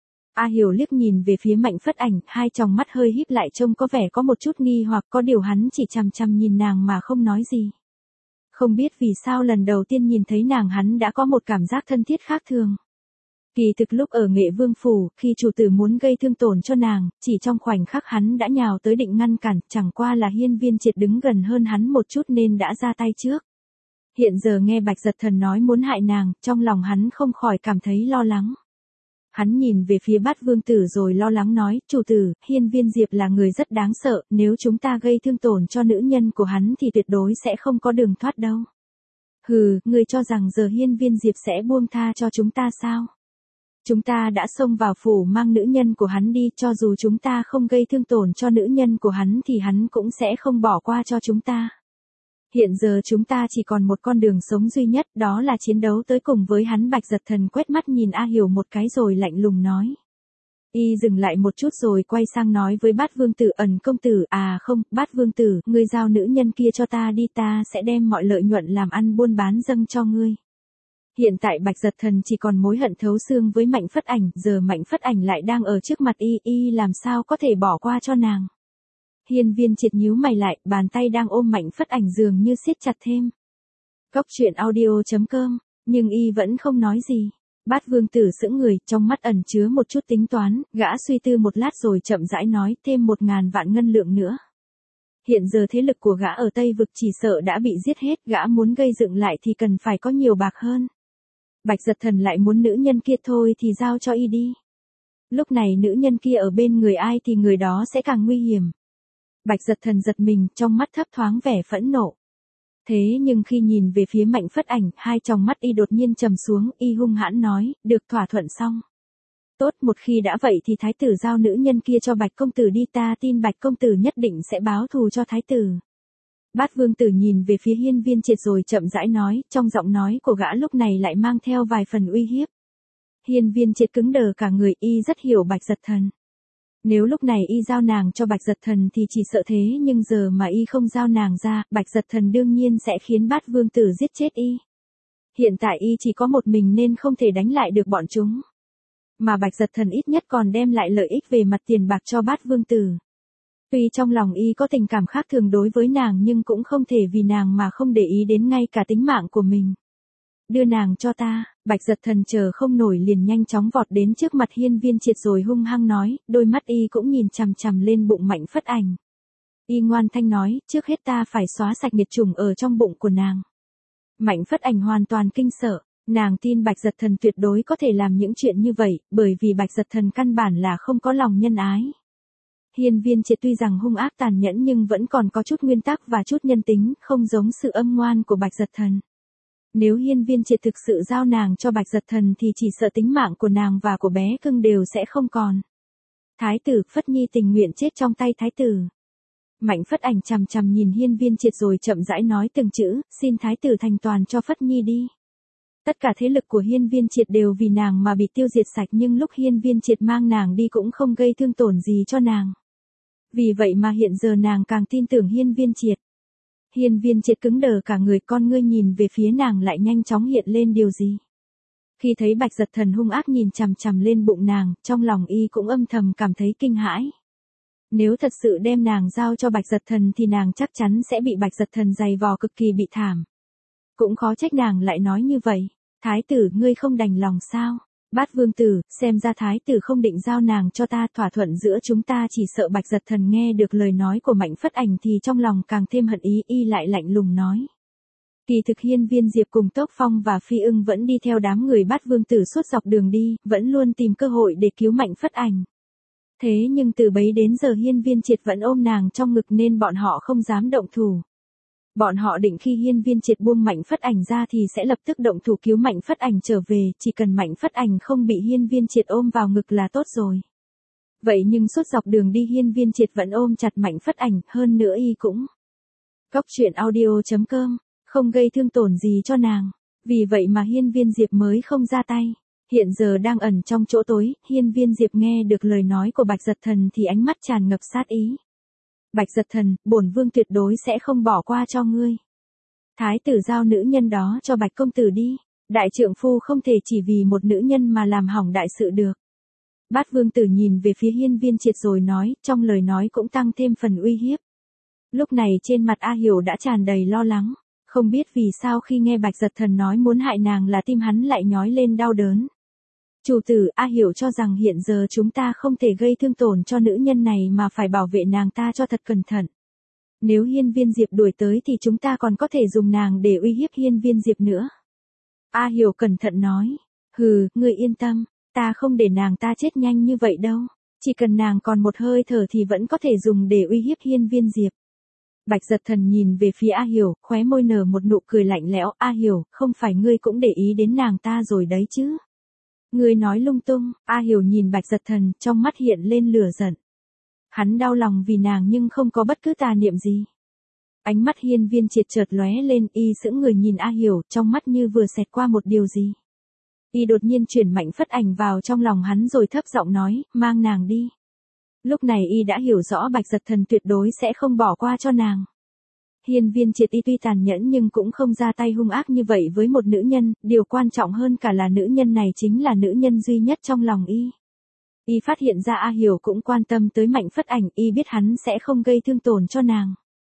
A Hiểu liếc nhìn về phía Mạnh Phất Ảnh, hai tròng mắt hơi híp lại trông có vẻ có một chút nghi hoặc, có điều hắn chỉ chằm chằm nhìn nàng mà không nói gì. Không biết vì sao lần đầu tiên nhìn thấy nàng hắn đã có một cảm giác thân thiết khác thường. Kỳ thực lúc ở Nghệ Vương Phủ, khi chủ tử muốn gây thương tổn cho nàng, chỉ trong khoảnh khắc hắn đã nhào tới định ngăn cản, chẳng qua là Hiên Viên Triệt đứng gần hơn hắn một chút nên đã ra tay trước. Hiện giờ nghe Bạch Giật Thần nói muốn hại nàng, trong lòng hắn không khỏi cảm thấy lo lắng. Hắn nhìn về phía Bát Vương Tử rồi lo lắng nói, chủ tử, Hiên Viên Diệp là người rất đáng sợ, nếu chúng ta gây thương tổn cho nữ nhân của hắn thì tuyệt đối sẽ không có đường thoát đâu. Hừ, ngươi cho rằng giờ Hiên Viên Diệp sẽ buông tha cho chúng ta sao? Chúng ta đã xông vào phủ mang nữ nhân của hắn đi, cho dù chúng ta không gây thương tổn cho nữ nhân của hắn thì hắn cũng sẽ không bỏ qua cho chúng ta. Hiện giờ chúng ta chỉ còn một con đường sống duy nhất, đó là chiến đấu tới cùng với hắn. Bạch Giật Thần quét mắt nhìn A Hiểu một cái rồi lạnh lùng nói. Y dừng lại một chút rồi quay sang nói với Bát Vương Tử, Ẩn công tử, à không, Bát Vương Tử, ngươi giao nữ nhân kia cho ta đi, ta sẽ đem mọi lợi nhuận làm ăn buôn bán dâng cho ngươi. Hiện tại Bạch Giật Thần chỉ còn mối hận thấu xương với Mạnh Phất Ảnh, giờ Mạnh Phất Ảnh lại đang ở trước mặt y, y làm sao có thể bỏ qua cho nàng. Hiên Viên Triệt nhíu mày lại, bàn tay đang ôm Mạnh Phất Ảnh dường như siết chặt thêm. Cốc truyện audio chấm com, nhưng y vẫn không nói gì. Bát Vương Tử sững người, trong mắt ẩn chứa một chút tính toán, gã suy tư một lát rồi chậm rãi nói, thêm một ngàn vạn ngân lượng nữa. Hiện giờ thế lực của gã ở Tây Vực chỉ sợ đã bị giết hết, gã muốn gây dựng lại thì cần phải có nhiều bạc hơn. Bạch Giật Thần lại muốn nữ nhân kia thôi thì giao cho y đi. Lúc này nữ nhân kia ở bên người ai thì người đó sẽ càng nguy hiểm. Bạch Giật Thần giật mình, trong mắt thấp thoáng vẻ phẫn nộ. Thế nhưng khi nhìn về phía Mạnh Phất Ảnh, hai tròng mắt y đột nhiên trầm xuống, y hung hãn nói, được, thỏa thuận xong. Tốt, một khi đã vậy thì thái tử giao nữ nhân kia cho Bạch công tử đi, ta tin Bạch công tử nhất định sẽ báo thù cho thái tử. Bát Vương Tử nhìn về phía Hiên Viên Triệt rồi chậm rãi nói, trong giọng nói của gã lúc này lại mang theo vài phần uy hiếp. Hiên Viên Triệt cứng đờ cả người, y rất hiểu Bạch Giật Thần. Nếu lúc này y giao nàng cho Bạch Giật Thần thì chỉ sợ thế, nhưng giờ mà y không giao nàng ra, Bạch Giật Thần đương nhiên sẽ khiến Bát Vương Tử giết chết y. Hiện tại y chỉ có một mình nên không thể đánh lại được bọn chúng. Mà Bạch Giật Thần ít nhất còn đem lại lợi ích về mặt tiền bạc cho Bát Vương Tử. Tuy trong lòng y có tình cảm khác thường đối với nàng nhưng cũng không thể vì nàng mà không để ý đến ngay cả tính mạng của mình. Đưa nàng cho ta. Bạch Giật Thần chờ không nổi liền nhanh chóng vọt đến trước mặt Hiên Viên Triệt rồi hung hăng nói, đôi mắt y cũng nhìn chằm chằm lên bụng Mạnh Phất Ảnh. Y ngoan thanh nói, trước hết ta phải xóa sạch nghiệt chủng ở trong bụng của nàng. Mạnh Phất Ảnh hoàn toàn kinh sợ, nàng tin Bạch Giật Thần tuyệt đối có thể làm những chuyện như vậy, bởi vì Bạch Giật Thần căn bản là không có lòng nhân ái. Hiên Viên Triệt tuy rằng hung ác tàn nhẫn nhưng vẫn còn có chút nguyên tắc và chút nhân tính, không giống sự âm ngoan của Bạch Giật Thần. Nếu Hiên Viên Triệt thực sự giao nàng cho Bạch Giật Thần thì chỉ sợ tính mạng của nàng và của bé cưng đều sẽ không còn. Thái tử, Phất Nhi tình nguyện chết trong tay thái tử. Mạnh Phất Ảnh chằm chằm nhìn Hiên Viên Triệt rồi chậm rãi nói từng chữ, xin thái tử thành toàn cho Phất Nhi đi. Tất cả thế lực của Hiên Viên Triệt đều vì nàng mà bị tiêu diệt sạch, nhưng lúc Hiên Viên Triệt mang nàng đi cũng không gây thương tổn gì cho nàng. Vì vậy mà hiện giờ nàng càng tin tưởng Hiên Viên Triệt. Hiên Viên Triệt cứng đờ cả người, con ngươi nhìn về phía nàng lại nhanh chóng hiện lên điều gì. Khi thấy Bạch Giật Thần hung ác nhìn chằm chằm lên bụng nàng, trong lòng y cũng âm thầm cảm thấy kinh hãi. Nếu thật sự đem nàng giao cho Bạch Giật Thần thì nàng chắc chắn sẽ bị Bạch Giật Thần giày vò cực kỳ bị thảm. Cũng khó trách nàng lại nói như vậy. Thái tử, ngươi không đành lòng sao? Bát vương tử, xem ra thái tử không định giao nàng cho ta, thỏa thuận giữa chúng ta chỉ sợ Bạch Giật Thần nghe được lời nói của Mạnh Phất Ảnh thì trong lòng càng thêm hận ý, y lại lạnh lùng nói. Kỳ thực Hiên Viên Diệp cùng Tốc Phong và Phi Ưng vẫn đi theo đám người Bát vương tử suốt dọc đường đi, vẫn luôn tìm cơ hội để cứu Mạnh Phất Ảnh. Thế nhưng từ bấy đến giờ Hiên Viên Triệt vẫn ôm nàng trong ngực nên bọn họ không dám động thủ. Bọn họ định khi Hiên Viên Triệt buông Mạnh Phất Ảnh ra thì sẽ lập tức động thủ cứu Mạnh Phất Ảnh trở về, chỉ cần Mạnh Phất Ảnh không bị Hiên Viên Triệt ôm vào ngực là tốt rồi. Vậy nhưng suốt dọc đường đi Hiên Viên Triệt vẫn ôm chặt Mạnh Phất Ảnh, hơn nữa y cũng Cóc truyện audio chấm com, không gây thương tổn gì cho nàng. Vì vậy mà Hiên Viên Diệp mới không ra tay. Hiện giờ đang ẩn trong chỗ tối, Hiên Viên Diệp nghe được lời nói của Bạch Giật Thần thì ánh mắt tràn ngập sát ý. Bạch Giật Thần, bổn vương tuyệt đối sẽ không bỏ qua cho ngươi. Thái tử giao nữ nhân đó cho Bạch công tử đi. Đại trượng phu không thể chỉ vì một nữ nhân mà làm hỏng đại sự được. Bát vương tử nhìn về phía Hiên Viên Triệt rồi nói, trong lời nói cũng tăng thêm phần uy hiếp. Lúc này trên mặt A Hiểu đã tràn đầy lo lắng. Không biết vì sao khi nghe Bạch Giật Thần nói muốn hại nàng là tim hắn lại nhói lên đau đớn. Chủ tử, A Hiểu cho rằng hiện giờ chúng ta không thể gây thương tổn cho nữ nhân này mà phải bảo vệ nàng ta cho thật cẩn thận. Nếu Hiên Viên Diệp đuổi tới thì chúng ta còn có thể dùng nàng để uy hiếp Hiên Viên Diệp nữa. A Hiểu cẩn thận nói, hừ, ngươi yên tâm, ta không để nàng ta chết nhanh như vậy đâu. Chỉ cần nàng còn một hơi thở thì vẫn có thể dùng để uy hiếp Hiên Viên Diệp. Bạch Giật Thần nhìn về phía A Hiểu, khóe môi nở một nụ cười lạnh lẽo, A Hiểu, không phải ngươi cũng để ý đến nàng ta rồi đấy chứ. Ngươi nói lung tung. A Hiểu nhìn Bạch Giật Thần, trong mắt hiện lên lửa giận. Hắn đau lòng vì nàng nhưng không có bất cứ tà niệm gì. Ánh mắt Hiên Viên Triệt chợt lóe lên, y sững người nhìn A Hiểu, trong mắt như vừa xẹt qua một điều gì. Y đột nhiên chuyển Mạnh Phất Ảnh vào trong lòng hắn rồi thấp giọng nói, mang nàng đi. Lúc này y đã hiểu rõ Bạch Giật Thần tuyệt đối sẽ không bỏ qua cho nàng. Hiên Viên Triệt y tuy tàn nhẫn nhưng cũng không ra tay hung ác như vậy với một nữ nhân, điều quan trọng hơn cả là nữ nhân này chính là nữ nhân duy nhất trong lòng y. Y phát hiện ra A Hiểu cũng quan tâm tới Mạnh Phất Ảnh, y biết hắn sẽ không gây thương tổn cho nàng.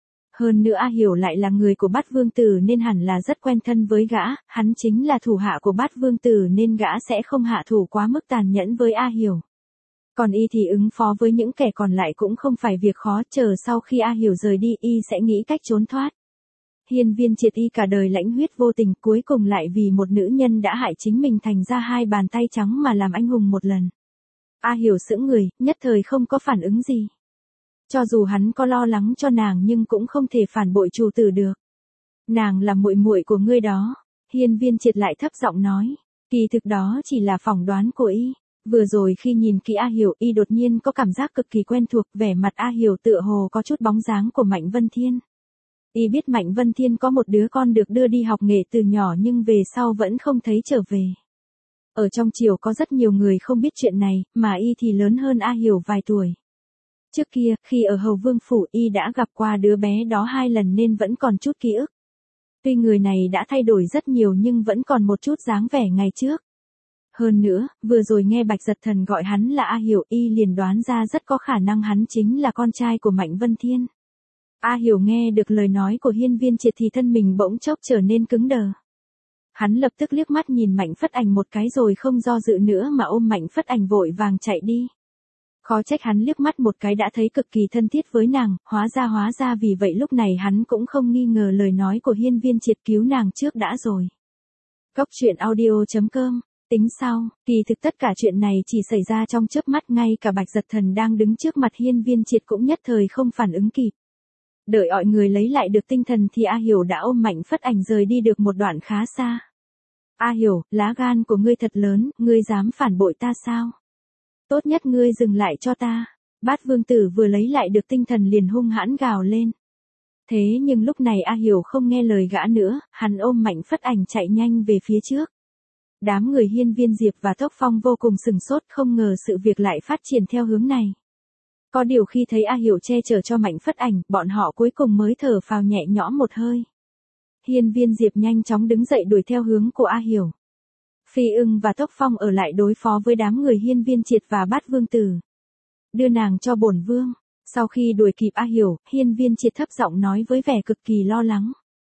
Hơn nữa A Hiểu lại là người của Bát Vương Tử nên hẳn là rất quen thân với gã, hắn chính là thủ hạ của Bát Vương Tử nên gã sẽ không hạ thủ quá mức tàn nhẫn với A Hiểu. Còn y thì ứng phó với những kẻ còn lại cũng không phải việc khó, chờ sau khi A Hiểu rời đi y sẽ nghĩ cách trốn thoát. Hiên Viên Triệt y cả đời lãnh huyết vô tình, cuối cùng lại vì một nữ nhân đã hại chính mình thành ra hai bàn tay trắng mà làm anh hùng một lần. A Hiểu sững người, nhất thời không có phản ứng gì. Cho dù hắn có lo lắng cho nàng nhưng cũng không thể phản bội chủ tử được. Nàng là muội muội của ngươi đó. Hiên Viên Triệt lại thấp giọng nói, kỳ thực đó chỉ là phỏng đoán của y. Vừa rồi khi nhìn kỹ A Hiểu y đột nhiên có cảm giác cực kỳ quen thuộc, vẻ mặt A Hiểu tựa hồ có chút bóng dáng của Mạnh Vân Thiên. Y biết Mạnh Vân Thiên có một đứa con được đưa đi học nghề từ nhỏ nhưng về sau vẫn không thấy trở về. Ở trong triều có rất nhiều người không biết chuyện này, mà y thì lớn hơn A Hiểu vài tuổi. Trước kia, khi ở Hầu Vương Phủ y đã gặp qua đứa bé đó hai lần nên vẫn còn chút ký ức. Tuy người này đã thay đổi rất nhiều nhưng vẫn còn một chút dáng vẻ ngày trước. Hơn nữa, vừa rồi nghe Bạch Giật Thần gọi hắn là A Hiểu y liền đoán ra rất có khả năng hắn chính là con trai của Mạnh Vân Thiên. A Hiểu nghe được lời nói của Hiên Viên Triệt thì thân mình bỗng chốc trở nên cứng đờ. Hắn lập tức liếc mắt nhìn Mạnh Phất Ảnh một cái rồi không do dự nữa mà ôm Mạnh Phất Ảnh vội vàng chạy đi. Khó trách hắn liếc mắt một cái đã thấy cực kỳ thân thiết với nàng, hóa ra hóa ra vì vậy lúc này hắn cũng không nghi ngờ lời nói của Hiên Viên Triệt cứu nàng trước đã rồi. Cóc truyện audio chấm com. Tính sau, kỳ thực tất cả chuyện này chỉ xảy ra trong chớp mắt, ngay cả Bạch Giật Thần đang đứng trước mặt Hiên Viên Triệt cũng nhất thời không phản ứng kịp. Đợi mọi người lấy lại được tinh thần thì A Hiểu đã ôm Mạnh Phất Ảnh rời đi được một đoạn khá xa. A Hiểu, lá gan của ngươi thật lớn, ngươi dám phản bội ta sao? Tốt nhất ngươi dừng lại cho ta. Bát vương tử vừa lấy lại được tinh thần liền hung hãn gào lên. Thế nhưng lúc này A Hiểu không nghe lời gã nữa, hắn ôm Mạnh Phất Ảnh chạy nhanh về phía trước. Đám người Hiên Viên Diệp và Tốc Phong vô cùng sừng sốt, không ngờ sự việc lại phát triển theo hướng này. Có điều khi thấy A Hiểu che chở cho Mạnh Phất Ảnh, bọn họ cuối cùng mới thở phào nhẹ nhõm một hơi. Hiên Viên Diệp nhanh chóng đứng dậy đuổi theo hướng của A Hiểu. Phi Ưng và Tốc Phong ở lại đối phó với đám người Hiên Viên Triệt và Bát Vương Tử. Đưa nàng cho bổn vương. Sau khi đuổi kịp A Hiểu, Hiên Viên Triệt thấp giọng nói với vẻ cực kỳ lo lắng.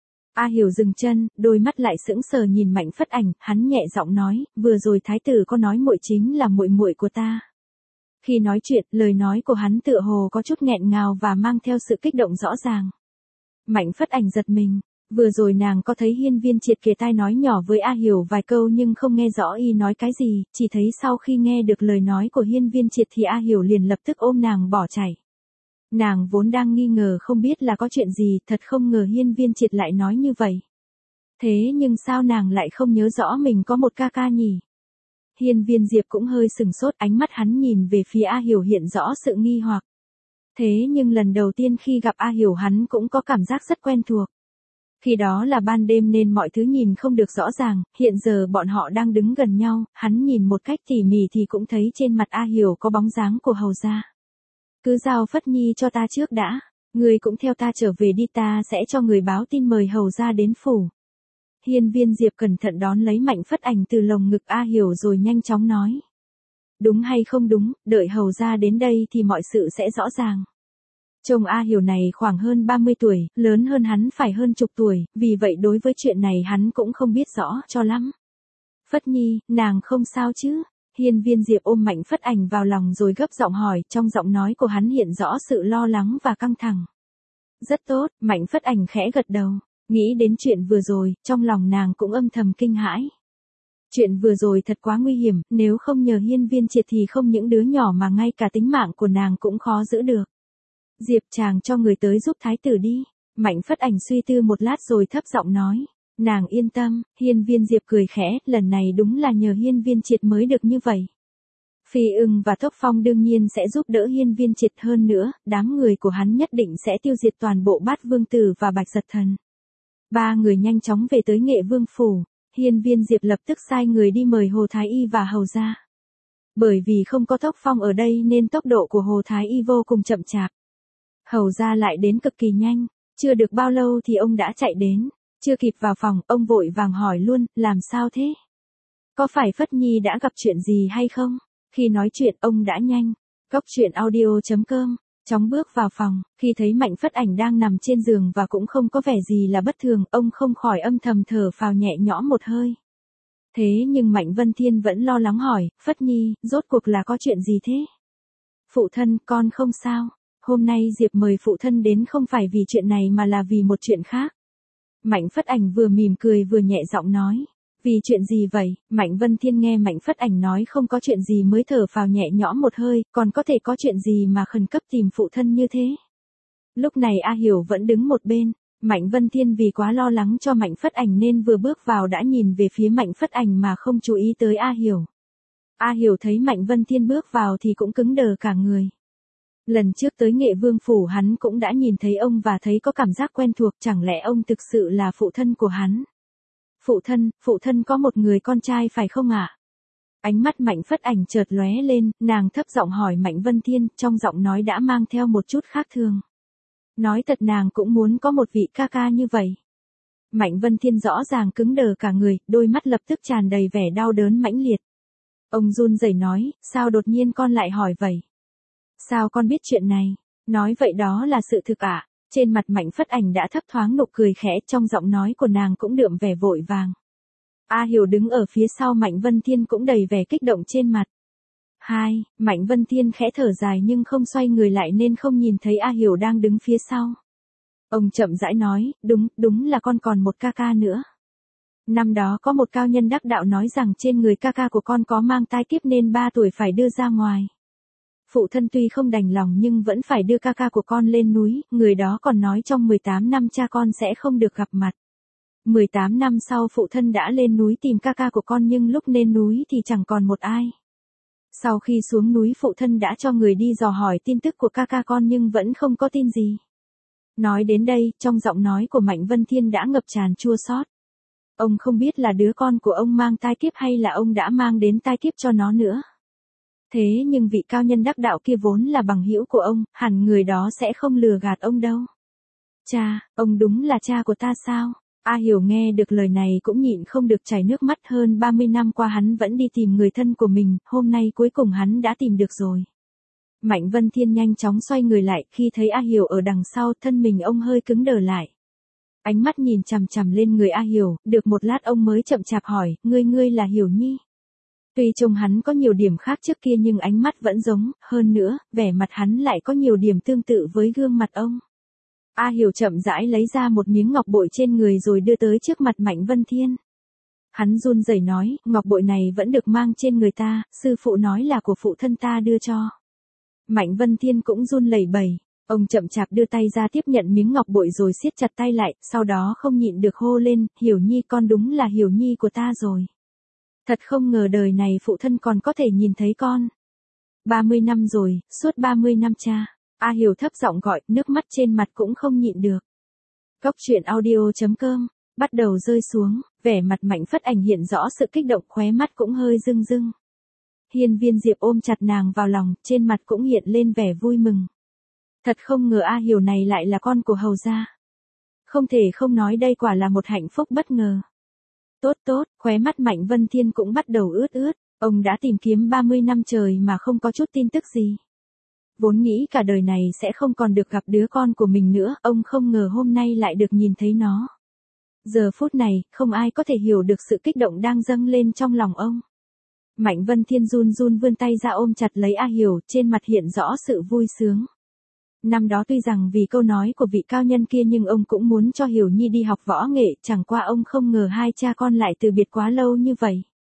A Hiểu dừng chân, đôi mắt lại sững sờ nhìn Mạnh Phất Ảnh, hắn nhẹ giọng nói, vừa rồi thái tử có nói muội chính là muội muội của ta. Khi nói chuyện, lời nói của hắn tựa hồ có chút nghẹn ngào và mang theo sự kích động rõ ràng. Mạnh Phất Ảnh giật mình, vừa rồi nàng có thấy Hiên Viên Triệt kề tai nói nhỏ với A Hiểu vài câu nhưng không nghe rõ y nói cái gì, chỉ thấy sau khi nghe được lời nói của Hiên Viên Triệt thì A Hiểu liền lập tức ôm nàng bỏ chạy. Nàng vốn đang nghi ngờ không biết là có chuyện gì, thật không ngờ Hiên Viên Triệt lại nói như vậy. Thế nhưng sao nàng lại không nhớ rõ mình có một ca ca nhỉ? Hiên Viên Diệp cũng hơi sừng sốt, ánh mắt hắn nhìn về phía A Hiểu hiện rõ sự nghi hoặc. Thế nhưng lần đầu tiên khi gặp A Hiểu hắn cũng có cảm giác rất quen thuộc. Khi đó là ban đêm nên mọi thứ nhìn không được rõ ràng, hiện giờ bọn họ đang đứng gần nhau, hắn nhìn một cách tỉ mỉ thì cũng thấy trên mặt A Hiểu có bóng dáng của hầu gia. Cứ giao Phất Nhi cho ta trước đã, người cũng theo ta trở về đi, ta sẽ cho người báo tin mời hầu gia đến phủ. Hiên Viên Diệp cẩn thận đón lấy Mạnh Phất Ảnh từ lồng ngực A Hiểu rồi nhanh chóng nói. Đúng hay không đúng, đợi hầu gia đến đây thì mọi sự sẽ rõ ràng. Chồng A Hiểu này khoảng hơn ba mươi tuổi, lớn hơn hắn phải hơn chục tuổi, vì vậy đối với chuyện này hắn cũng không biết rõ cho lắm. Phất Nhi, nàng không sao chứ? Hiên Viên Diệp ôm Mạnh Phất Ảnh vào lòng rồi gấp giọng hỏi, trong giọng nói của hắn hiện rõ sự lo lắng và căng thẳng. Rất tốt, Mạnh Phất Ảnh khẽ gật đầu, nghĩ đến chuyện vừa rồi, trong lòng nàng cũng âm thầm kinh hãi. Chuyện vừa rồi thật quá nguy hiểm, nếu không nhờ Hiên Viên Triệt thì không những đứa nhỏ mà ngay cả tính mạng của nàng cũng khó giữ được. Diệp chàng cho người tới giúp thái tử đi. Mạnh Phất Ảnh suy tư một lát rồi thấp giọng nói. Nàng yên tâm, Hiên Viên Diệp cười khẽ, lần này đúng là nhờ Hiên Viên Triệt mới được như vậy. Phi Ưng và Tốc Phong đương nhiên sẽ giúp đỡ Hiên Viên Triệt, hơn nữa, đám người của hắn nhất định sẽ tiêu diệt toàn bộ Bát Vương Tử và Bạch Giật Thần. Ba người nhanh chóng về tới Nghệ Vương phủ, Hiên Viên Diệp lập tức sai người đi mời Hồ Thái Y và hầu gia. Bởi vì không có Tốc Phong ở đây nên tốc độ của Hồ Thái Y vô cùng chậm chạp. Hầu gia lại đến cực kỳ nhanh, chưa được bao lâu thì ông đã chạy đến, chưa kịp vào phòng, ông vội vàng hỏi luôn, làm sao thế? Có phải Phất Nhi đã gặp chuyện gì hay không? Khi nói chuyện ông đã nhanh, Cốc truyện audio chấm com, chóng bước vào phòng, khi thấy Mạnh Phất Ảnh đang nằm trên giường và cũng không có vẻ gì là bất thường, ông không khỏi âm thầm thở phào nhẹ nhõm một hơi. Thế nhưng Mạnh Vân Thiên vẫn lo lắng hỏi, Phất Nhi, rốt cuộc là có chuyện gì thế? Phụ thân, con không sao. Hôm nay Diệp mời phụ thân đến không phải vì chuyện này mà là vì một chuyện khác. Mạnh Phất Ảnh vừa mỉm cười vừa nhẹ giọng nói. Vì chuyện gì vậy? Mạnh Vân Thiên nghe Mạnh Phất Ảnh nói không có chuyện gì mới thở phào nhẹ nhõm một hơi, còn có thể có chuyện gì mà khẩn cấp tìm phụ thân như thế? Lúc này A Hiểu vẫn đứng một bên, Mạnh Vân Thiên vì quá lo lắng cho Mạnh Phất Ảnh nên vừa bước vào đã nhìn về phía Mạnh Phất Ảnh mà không chú ý tới A Hiểu. A Hiểu thấy Mạnh Vân Thiên bước vào thì cũng cứng đờ cả người. Lần trước tới Nghệ Vương phủ hắn cũng đã nhìn thấy ông và thấy có cảm giác quen thuộc, chẳng lẽ ông thực sự là phụ thân của hắn? Phụ thân, phụ thân có một người con trai phải không ạ? Ánh mắt Mạnh Phất Ảnh chợt lóe lên, nàng thấp giọng hỏi Mạnh Vân Thiên, trong giọng nói đã mang theo một chút khác thường. Nói thật nàng cũng muốn có một vị ca ca như vậy. Mạnh Vân Thiên rõ ràng cứng đờ cả người, đôi mắt lập tức tràn đầy vẻ đau đớn mãnh liệt. Ông run rẩy nói, sao đột nhiên con lại hỏi vậy? Sao con biết chuyện này? Nói vậy đó là sự thực ạ. À? Trên mặt Mạnh Phất Ảnh đã thấp thoáng nụ cười khẽ, trong giọng nói của nàng cũng đượm vẻ vội vàng. A Hiểu đứng ở phía sau Mạnh Vân Thiên cũng đầy vẻ kích động trên mặt. Hai, Mạnh Vân Thiên khẽ thở dài nhưng không xoay người lại nên không nhìn thấy A Hiểu đang đứng phía sau. Ông chậm rãi nói, đúng, đúng là con còn một ca ca nữa. Năm đó có một cao nhân đắc đạo nói rằng trên người ca ca của con có mang tai kiếp nên ba tuổi phải đưa ra ngoài. Phụ thân tuy không đành lòng nhưng vẫn phải đưa ca ca của con lên núi, người đó còn nói trong mười tám năm cha con sẽ không được gặp mặt. mười tám năm sau phụ thân đã lên núi tìm ca ca của con nhưng lúc lên núi thì chẳng còn một ai. Sau khi xuống núi phụ thân đã cho người đi dò hỏi tin tức của ca ca con nhưng vẫn không có tin gì. Nói đến đây, trong giọng nói của Mạnh Vân Thiên đã ngập tràn chua xót. Ông không biết là đứa con của ông mang tai kiếp hay là ông đã mang đến tai kiếp cho nó nữa. Thế nhưng vị cao nhân đắc đạo kia vốn là bằng hữu của ông, hẳn người đó sẽ không lừa gạt ông đâu. Cha, ông đúng là cha của ta sao? A Hiểu nghe được lời này cũng nhịn không được chảy nước mắt. Hơn ba mươi năm qua hắn vẫn đi tìm người thân của mình, hôm nay cuối cùng hắn đã tìm được rồi. Mạnh Vân Thiên nhanh chóng xoay người lại, khi thấy A Hiểu ở đằng sau, thân mình ông hơi cứng đờ lại. Ánh mắt nhìn chằm chằm lên người A Hiểu, được một lát ông mới chậm chạp hỏi, ngươi ngươi là Hiểu Nhi. Tuy trông hắn có nhiều điểm khác trước kia nhưng ánh mắt vẫn giống, hơn nữa, vẻ mặt hắn lại có nhiều điểm tương tự với gương mặt ông. A Hiểu chậm rãi lấy ra một miếng ngọc bội trên người rồi đưa tới trước mặt Mạnh Vân Thiên. Hắn run rẩy nói, ngọc bội này vẫn được mang trên người ta, sư phụ nói là của phụ thân ta đưa cho. Mạnh Vân Thiên cũng run lẩy bẩy, ông chậm chạp đưa tay ra tiếp nhận miếng ngọc bội rồi siết chặt tay lại, sau đó không nhịn được hô lên, Hiểu Nhi con đúng là Hiểu Nhi của ta rồi. Thật không ngờ đời này phụ thân còn có thể nhìn thấy con. ba mươi năm rồi, suốt ba mươi năm cha. A Hiểu thấp giọng gọi, nước mắt trên mặt cũng không nhịn được. Cốc truyện audio chấm com, bắt đầu rơi xuống, vẻ mặt Mạnh Phất Ảnh hiện rõ sự kích động, khóe mắt cũng hơi rưng rưng. Hiên Viên Diệp ôm chặt nàng vào lòng, trên mặt cũng hiện lên vẻ vui mừng. Thật không ngờ A Hiểu này lại là con của hầu gia. Không thể không nói đây quả là một hạnh phúc bất ngờ. Tốt tốt, khóe mắt Mạnh Vân Thiên cũng bắt đầu ướt ướt, ông đã tìm kiếm ba mươi năm trời mà không có chút tin tức gì. Vốn nghĩ cả đời này sẽ không còn được gặp đứa con của mình nữa, ông không ngờ hôm nay lại được nhìn thấy nó. Giờ phút này, không ai có thể hiểu được sự kích động đang dâng lên trong lòng ông. Mạnh Vân Thiên run run vươn tay ra ôm chặt lấy A Hiểu, trên mặt hiện rõ sự vui sướng. Năm đó tuy rằng vì câu nói của vị cao nhân kia nhưng ông cũng muốn cho Hiểu Nhi đi học võ nghệ, chẳng qua ông không ngờ hai cha con lại từ biệt quá lâu như vậy.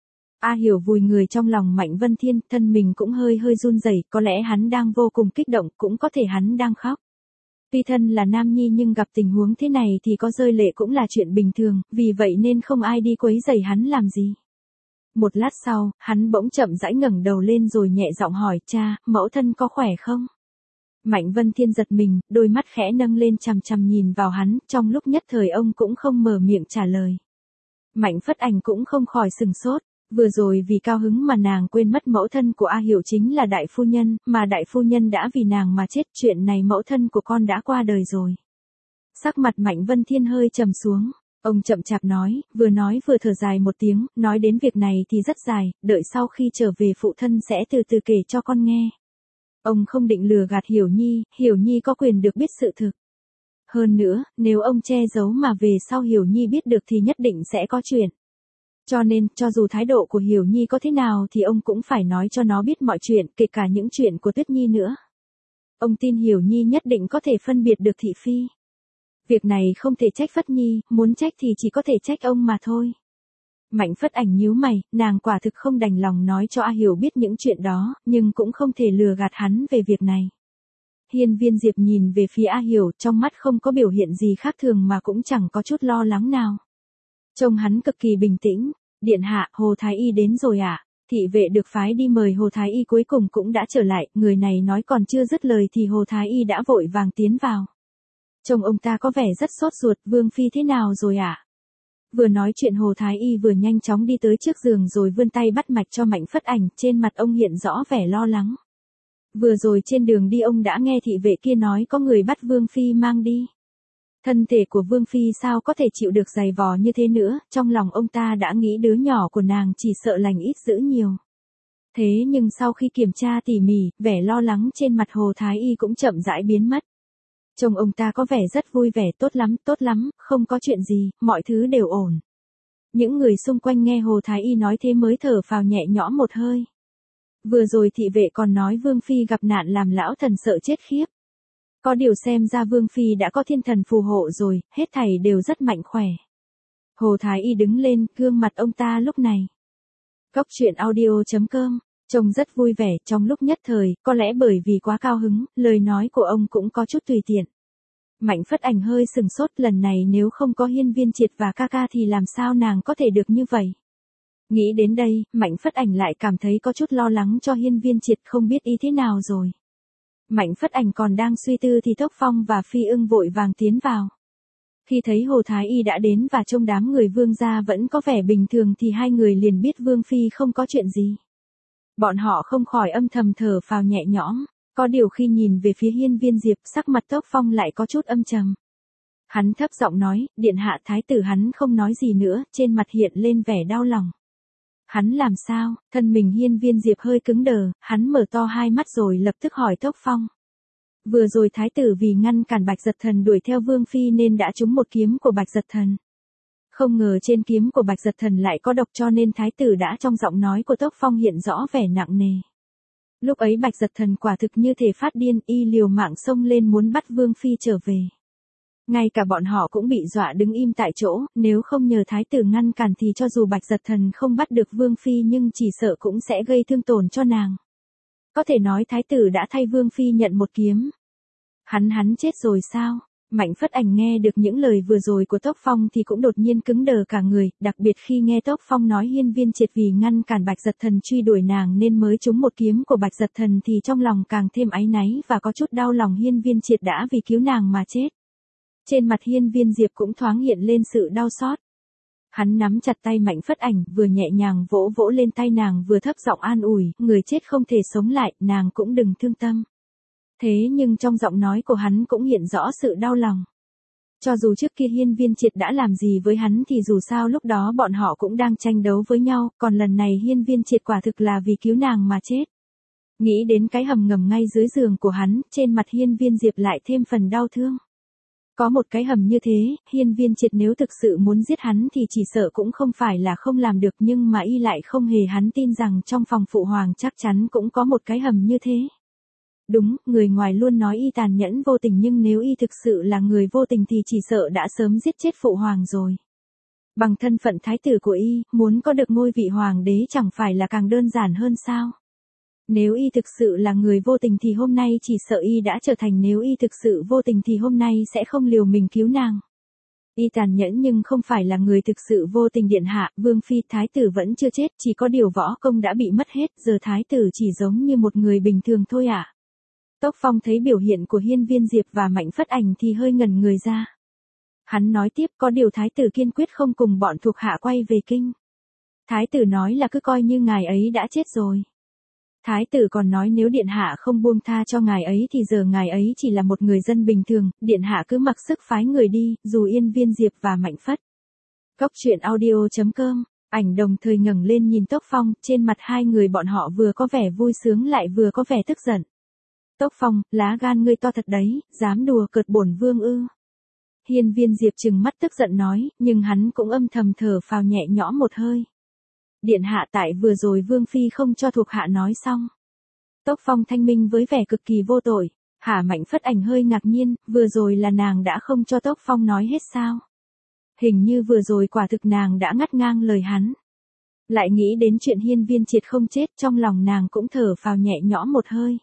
A Hiểu vùi người trong lòng Mạnh Vân Thiên, thân mình cũng hơi hơi run rẩy, có lẽ hắn đang vô cùng kích động, cũng có thể hắn đang khóc. Tuy thân là nam nhi nhưng gặp tình huống thế này thì có rơi lệ cũng là chuyện bình thường, vì vậy nên không ai đi quấy rầy hắn làm gì. Một lát sau, hắn bỗng chậm rãi ngẩng đầu lên rồi nhẹ giọng hỏi, cha, mẫu thân có khỏe không? Mạnh Vân Thiên giật mình, đôi mắt khẽ nâng lên chằm chằm nhìn vào hắn, trong lúc nhất thời ông cũng không mở miệng trả lời. Mạnh Phất Ảnh cũng không khỏi sừng sốt, vừa rồi vì cao hứng mà nàng quên mất mẫu thân của A Hiểu chính là đại phu nhân, mà đại phu nhân đã vì nàng mà chết, chuyện này mẫu thân của con đã qua đời rồi. Sắc mặt Mạnh Vân Thiên hơi trầm xuống, ông chậm chạp nói, vừa nói vừa thở dài một tiếng, nói đến việc này thì rất dài, đợi sau khi trở về phụ thân sẽ từ từ kể cho con nghe. Ông không định lừa gạt Hiểu Nhi, Hiểu Nhi có quyền được biết sự thực. Hơn nữa, nếu ông che giấu mà về sau Hiểu Nhi biết được thì nhất định sẽ có chuyện. Cho nên, cho dù thái độ của Hiểu Nhi có thế nào thì ông cũng phải nói cho nó biết mọi chuyện, kể cả những chuyện của Tuyết Nhi nữa. Ông tin Hiểu Nhi nhất định có thể phân biệt được thị phi. Việc này không thể trách Phất Nhi, muốn trách thì chỉ có thể trách ông mà thôi. Mạnh Phất Ảnh nhíu mày, nàng quả thực không đành lòng nói cho A Hiểu biết những chuyện đó, nhưng cũng không thể lừa gạt hắn về việc này. Hiên Viên Diệp nhìn về phía A Hiểu, trong mắt không có biểu hiện gì khác thường mà cũng chẳng có chút lo lắng nào. Trông hắn cực kỳ bình tĩnh, điện hạ, Hồ Thái Y đến rồi ạ. À? Thị vệ được phái đi mời Hồ Thái Y cuối cùng cũng đã trở lại, người này nói còn chưa dứt lời thì Hồ Thái Y đã vội vàng tiến vào. Trông ông ta có vẻ rất sốt ruột, Vương Phi thế nào rồi ạ? À? Vừa nói chuyện Hồ Thái Y vừa nhanh chóng đi tới trước giường rồi vươn tay bắt mạch cho Mạnh Phất Ảnh, trên mặt ông hiện rõ vẻ lo lắng. Vừa rồi trên đường đi ông đã nghe thị vệ kia nói có người bắt Vương Phi mang đi. Thân thể của Vương Phi sao có thể chịu được dày vò như thế nữa, trong lòng ông ta đã nghĩ đứa nhỏ của nàng chỉ sợ lành ít dữ nhiều. Thế nhưng sau khi kiểm tra tỉ mỉ, vẻ lo lắng trên mặt Hồ Thái Y cũng chậm rãi biến mất. Trông ông ta có vẻ rất vui vẻ, tốt lắm, tốt lắm, không có chuyện gì, mọi thứ đều ổn. Những người xung quanh nghe Hồ Thái Y nói thế mới thở phào nhẹ nhõm một hơi. Vừa rồi thị vệ còn nói Vương Phi gặp nạn làm lão thần sợ chết khiếp. Có điều xem ra Vương Phi đã có thiên thần phù hộ rồi, hết thảy đều rất mạnh khỏe. Hồ Thái Y đứng lên, gương mặt ông ta lúc này. Cốc truyện audio chấm com, trông rất vui vẻ, trong lúc nhất thời, có lẽ bởi vì quá cao hứng, lời nói của ông cũng có chút tùy tiện. Mạnh Phất Ảnh hơi sừng sốt, lần này nếu không có Hiên Viên Triệt và ca ca thì làm sao nàng có thể được như vậy. Nghĩ đến đây, Mạnh Phất Ảnh lại cảm thấy có chút lo lắng cho Hiên Viên Triệt, không biết y thế nào rồi. Mạnh Phất Ảnh còn đang suy tư thì Tốc Phong và Phi Ưng vội vàng tiến vào. Khi thấy Hồ Thái Y đã đến và trông đám người Vương gia vẫn có vẻ bình thường thì hai người liền biết Vương Phi không có chuyện gì. Bọn họ không khỏi âm thầm thở phào nhẹ nhõm, có điều khi nhìn về phía Hiên Viên Diệp, sắc mặt Tốc Phong lại có chút âm trầm. Hắn thấp giọng nói, điện hạ thái tử. Hắn không nói gì nữa, trên mặt hiện lên vẻ đau lòng. Hắn làm sao? Thân mình Hiên Viên Diệp hơi cứng đờ, hắn mở to hai mắt rồi lập tức hỏi Tốc Phong. Vừa rồi thái tử vì ngăn cản Bạch Giật Thần đuổi theo Vương Phi nên đã trúng một kiếm của Bạch Giật Thần. Không ngờ trên kiếm của Bạch Giật Thần lại có độc, cho nên thái tử đã. Trong giọng nói của Tốc Phong hiện rõ vẻ nặng nề. Lúc ấy Bạch Giật Thần quả thực như thể phát điên, y liều mạng xông lên muốn bắt Vương Phi trở về. Ngay cả bọn họ cũng bị dọa đứng im tại chỗ, nếu không nhờ thái tử ngăn cản thì cho dù Bạch Giật Thần không bắt được Vương Phi nhưng chỉ sợ cũng sẽ gây thương tổn cho nàng. Có thể nói thái tử đã thay Vương Phi nhận một kiếm. Hắn hắn chết rồi sao? Mạnh Phất Ảnh nghe được những lời vừa rồi của Tốc Phong thì cũng đột nhiên cứng đờ cả người, đặc biệt khi nghe Tốc Phong nói Hiên Viên Triệt vì ngăn cản Bạch Giật Thần truy đuổi nàng nên mới trúng một kiếm của Bạch Giật Thần thì trong lòng càng thêm áy náy và có chút đau lòng Hiên Viên Triệt đã vì cứu nàng mà chết. Trên mặt Hiên Viên Diệp cũng thoáng hiện lên sự đau xót. Hắn nắm chặt tay Mạnh Phất Ảnh, vừa nhẹ nhàng vỗ vỗ lên tay nàng vừa thấp giọng an ủi, người chết không thể sống lại, nàng cũng đừng thương tâm. Thế nhưng trong giọng nói của hắn cũng hiện rõ sự đau lòng. Cho dù trước kia Hiên Viên Triệt đã làm gì với hắn thì dù sao lúc đó bọn họ cũng đang tranh đấu với nhau, còn lần này Hiên Viên Triệt quả thực là vì cứu nàng mà chết. Nghĩ đến cái hầm ngầm ngay dưới giường của hắn, trên mặt Hiên Viên Diệp lại thêm phần đau thương. Có một cái hầm như thế, Hiên Viên Triệt nếu thực sự muốn giết hắn thì chỉ sợ cũng không phải là không làm được, nhưng mà y lại không hề hắn tin rằng trong phòng phụ hoàng chắc chắn cũng có một cái hầm như thế. Đúng, người ngoài luôn nói y tàn nhẫn vô tình nhưng nếu y thực sự là người vô tình thì chỉ sợ đã sớm giết chết phụ hoàng rồi. Bằng thân phận thái tử của y, muốn có được ngôi vị hoàng đế chẳng phải là càng đơn giản hơn sao? Nếu y thực sự là người vô tình thì hôm nay chỉ sợ y đã trở thành, nếu y thực sự vô tình thì hôm nay sẽ không liều mình cứu nàng. Y tàn nhẫn nhưng không phải là người thực sự vô tình điện hạ, Vương Phi thái tử vẫn chưa chết, chỉ có điều võ công đã bị mất hết, giờ thái tử chỉ giống như một người bình thường thôi ạ. À. Tốc Phong thấy biểu hiện của Hiên Viên Diệp và Mạnh Phất Ảnh thì hơi ngẩn người ra. Hắn nói tiếp, có điều thái tử kiên quyết không cùng bọn thuộc hạ quay về kinh. Thái tử nói là cứ coi như ngài ấy đã chết rồi. Thái tử còn nói nếu điện hạ không buông tha cho ngài ấy thì giờ ngài ấy chỉ là một người dân bình thường, điện hạ cứ mặc sức phái người đi, dù Hiên Viên Diệp và Mạnh Phất. Cốc truyện audio chấm com, ảnh đồng thời ngẩng lên nhìn Tốc Phong, trên mặt hai người bọn họ vừa có vẻ vui sướng lại vừa có vẻ tức giận. Tốc Phong, lá gan ngươi to thật đấy, dám đùa cợt bổn vương ư? Hiên Viên Diệp trừng mắt tức giận nói, nhưng hắn cũng âm thầm thở phào nhẹ nhõm một hơi. Điện hạ, tại vừa rồi Vương Phi không cho thuộc hạ nói xong. Tốc Phong thanh minh với vẻ cực kỳ vô tội. Hả? Mạnh Phất Ảnh hơi ngạc nhiên, vừa rồi là nàng đã không cho Tốc Phong nói hết sao? Hình như vừa rồi quả thực nàng đã ngắt ngang lời hắn. Lại nghĩ đến chuyện Hiên Viên Triệt không chết, trong lòng nàng cũng thở phào nhẹ nhõm một hơi.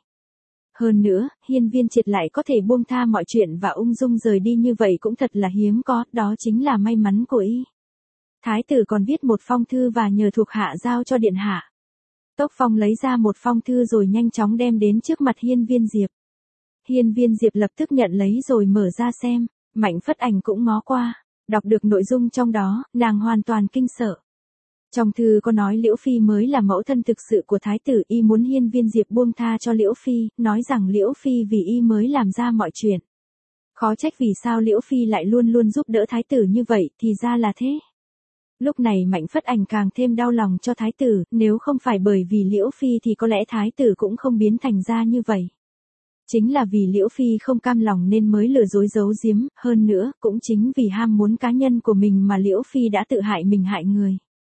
Hơn nữa, Hiên Viên Triệt lại có thể buông tha mọi chuyện và ung dung rời đi như vậy cũng thật là hiếm có, đó chính là may mắn của y. Thái tử còn viết một phong thư và nhờ thuộc hạ giao cho điện hạ. Tốc Phong lấy ra một phong thư rồi nhanh chóng đem đến trước mặt Hiên Viên Diệp. Hiên Viên Diệp lập tức nhận lấy rồi mở ra xem, Mạnh Phất Ảnh cũng ngó qua, đọc được nội dung trong đó, nàng hoàn toàn kinh sợ. Trong thư có nói Liễu Phi mới là mẫu thân thực sự của thái tử, y muốn Hiên Viên Diệp buông tha cho Liễu Phi, nói rằng Liễu Phi vì y mới làm ra mọi chuyện. Khó trách vì sao Liễu Phi lại luôn luôn giúp đỡ thái tử như vậy, thì ra là thế. Lúc này Mạnh Phất Ảnh càng thêm đau lòng cho thái tử, nếu không phải bởi vì Liễu Phi thì có lẽ thái tử cũng không biến thành ra như vậy. Chính là vì Liễu Phi không cam lòng nên mới lừa dối giấu giếm, hơn nữa, cũng chính vì ham muốn cá nhân của mình mà Liễu Phi đã tự hại mình hại người.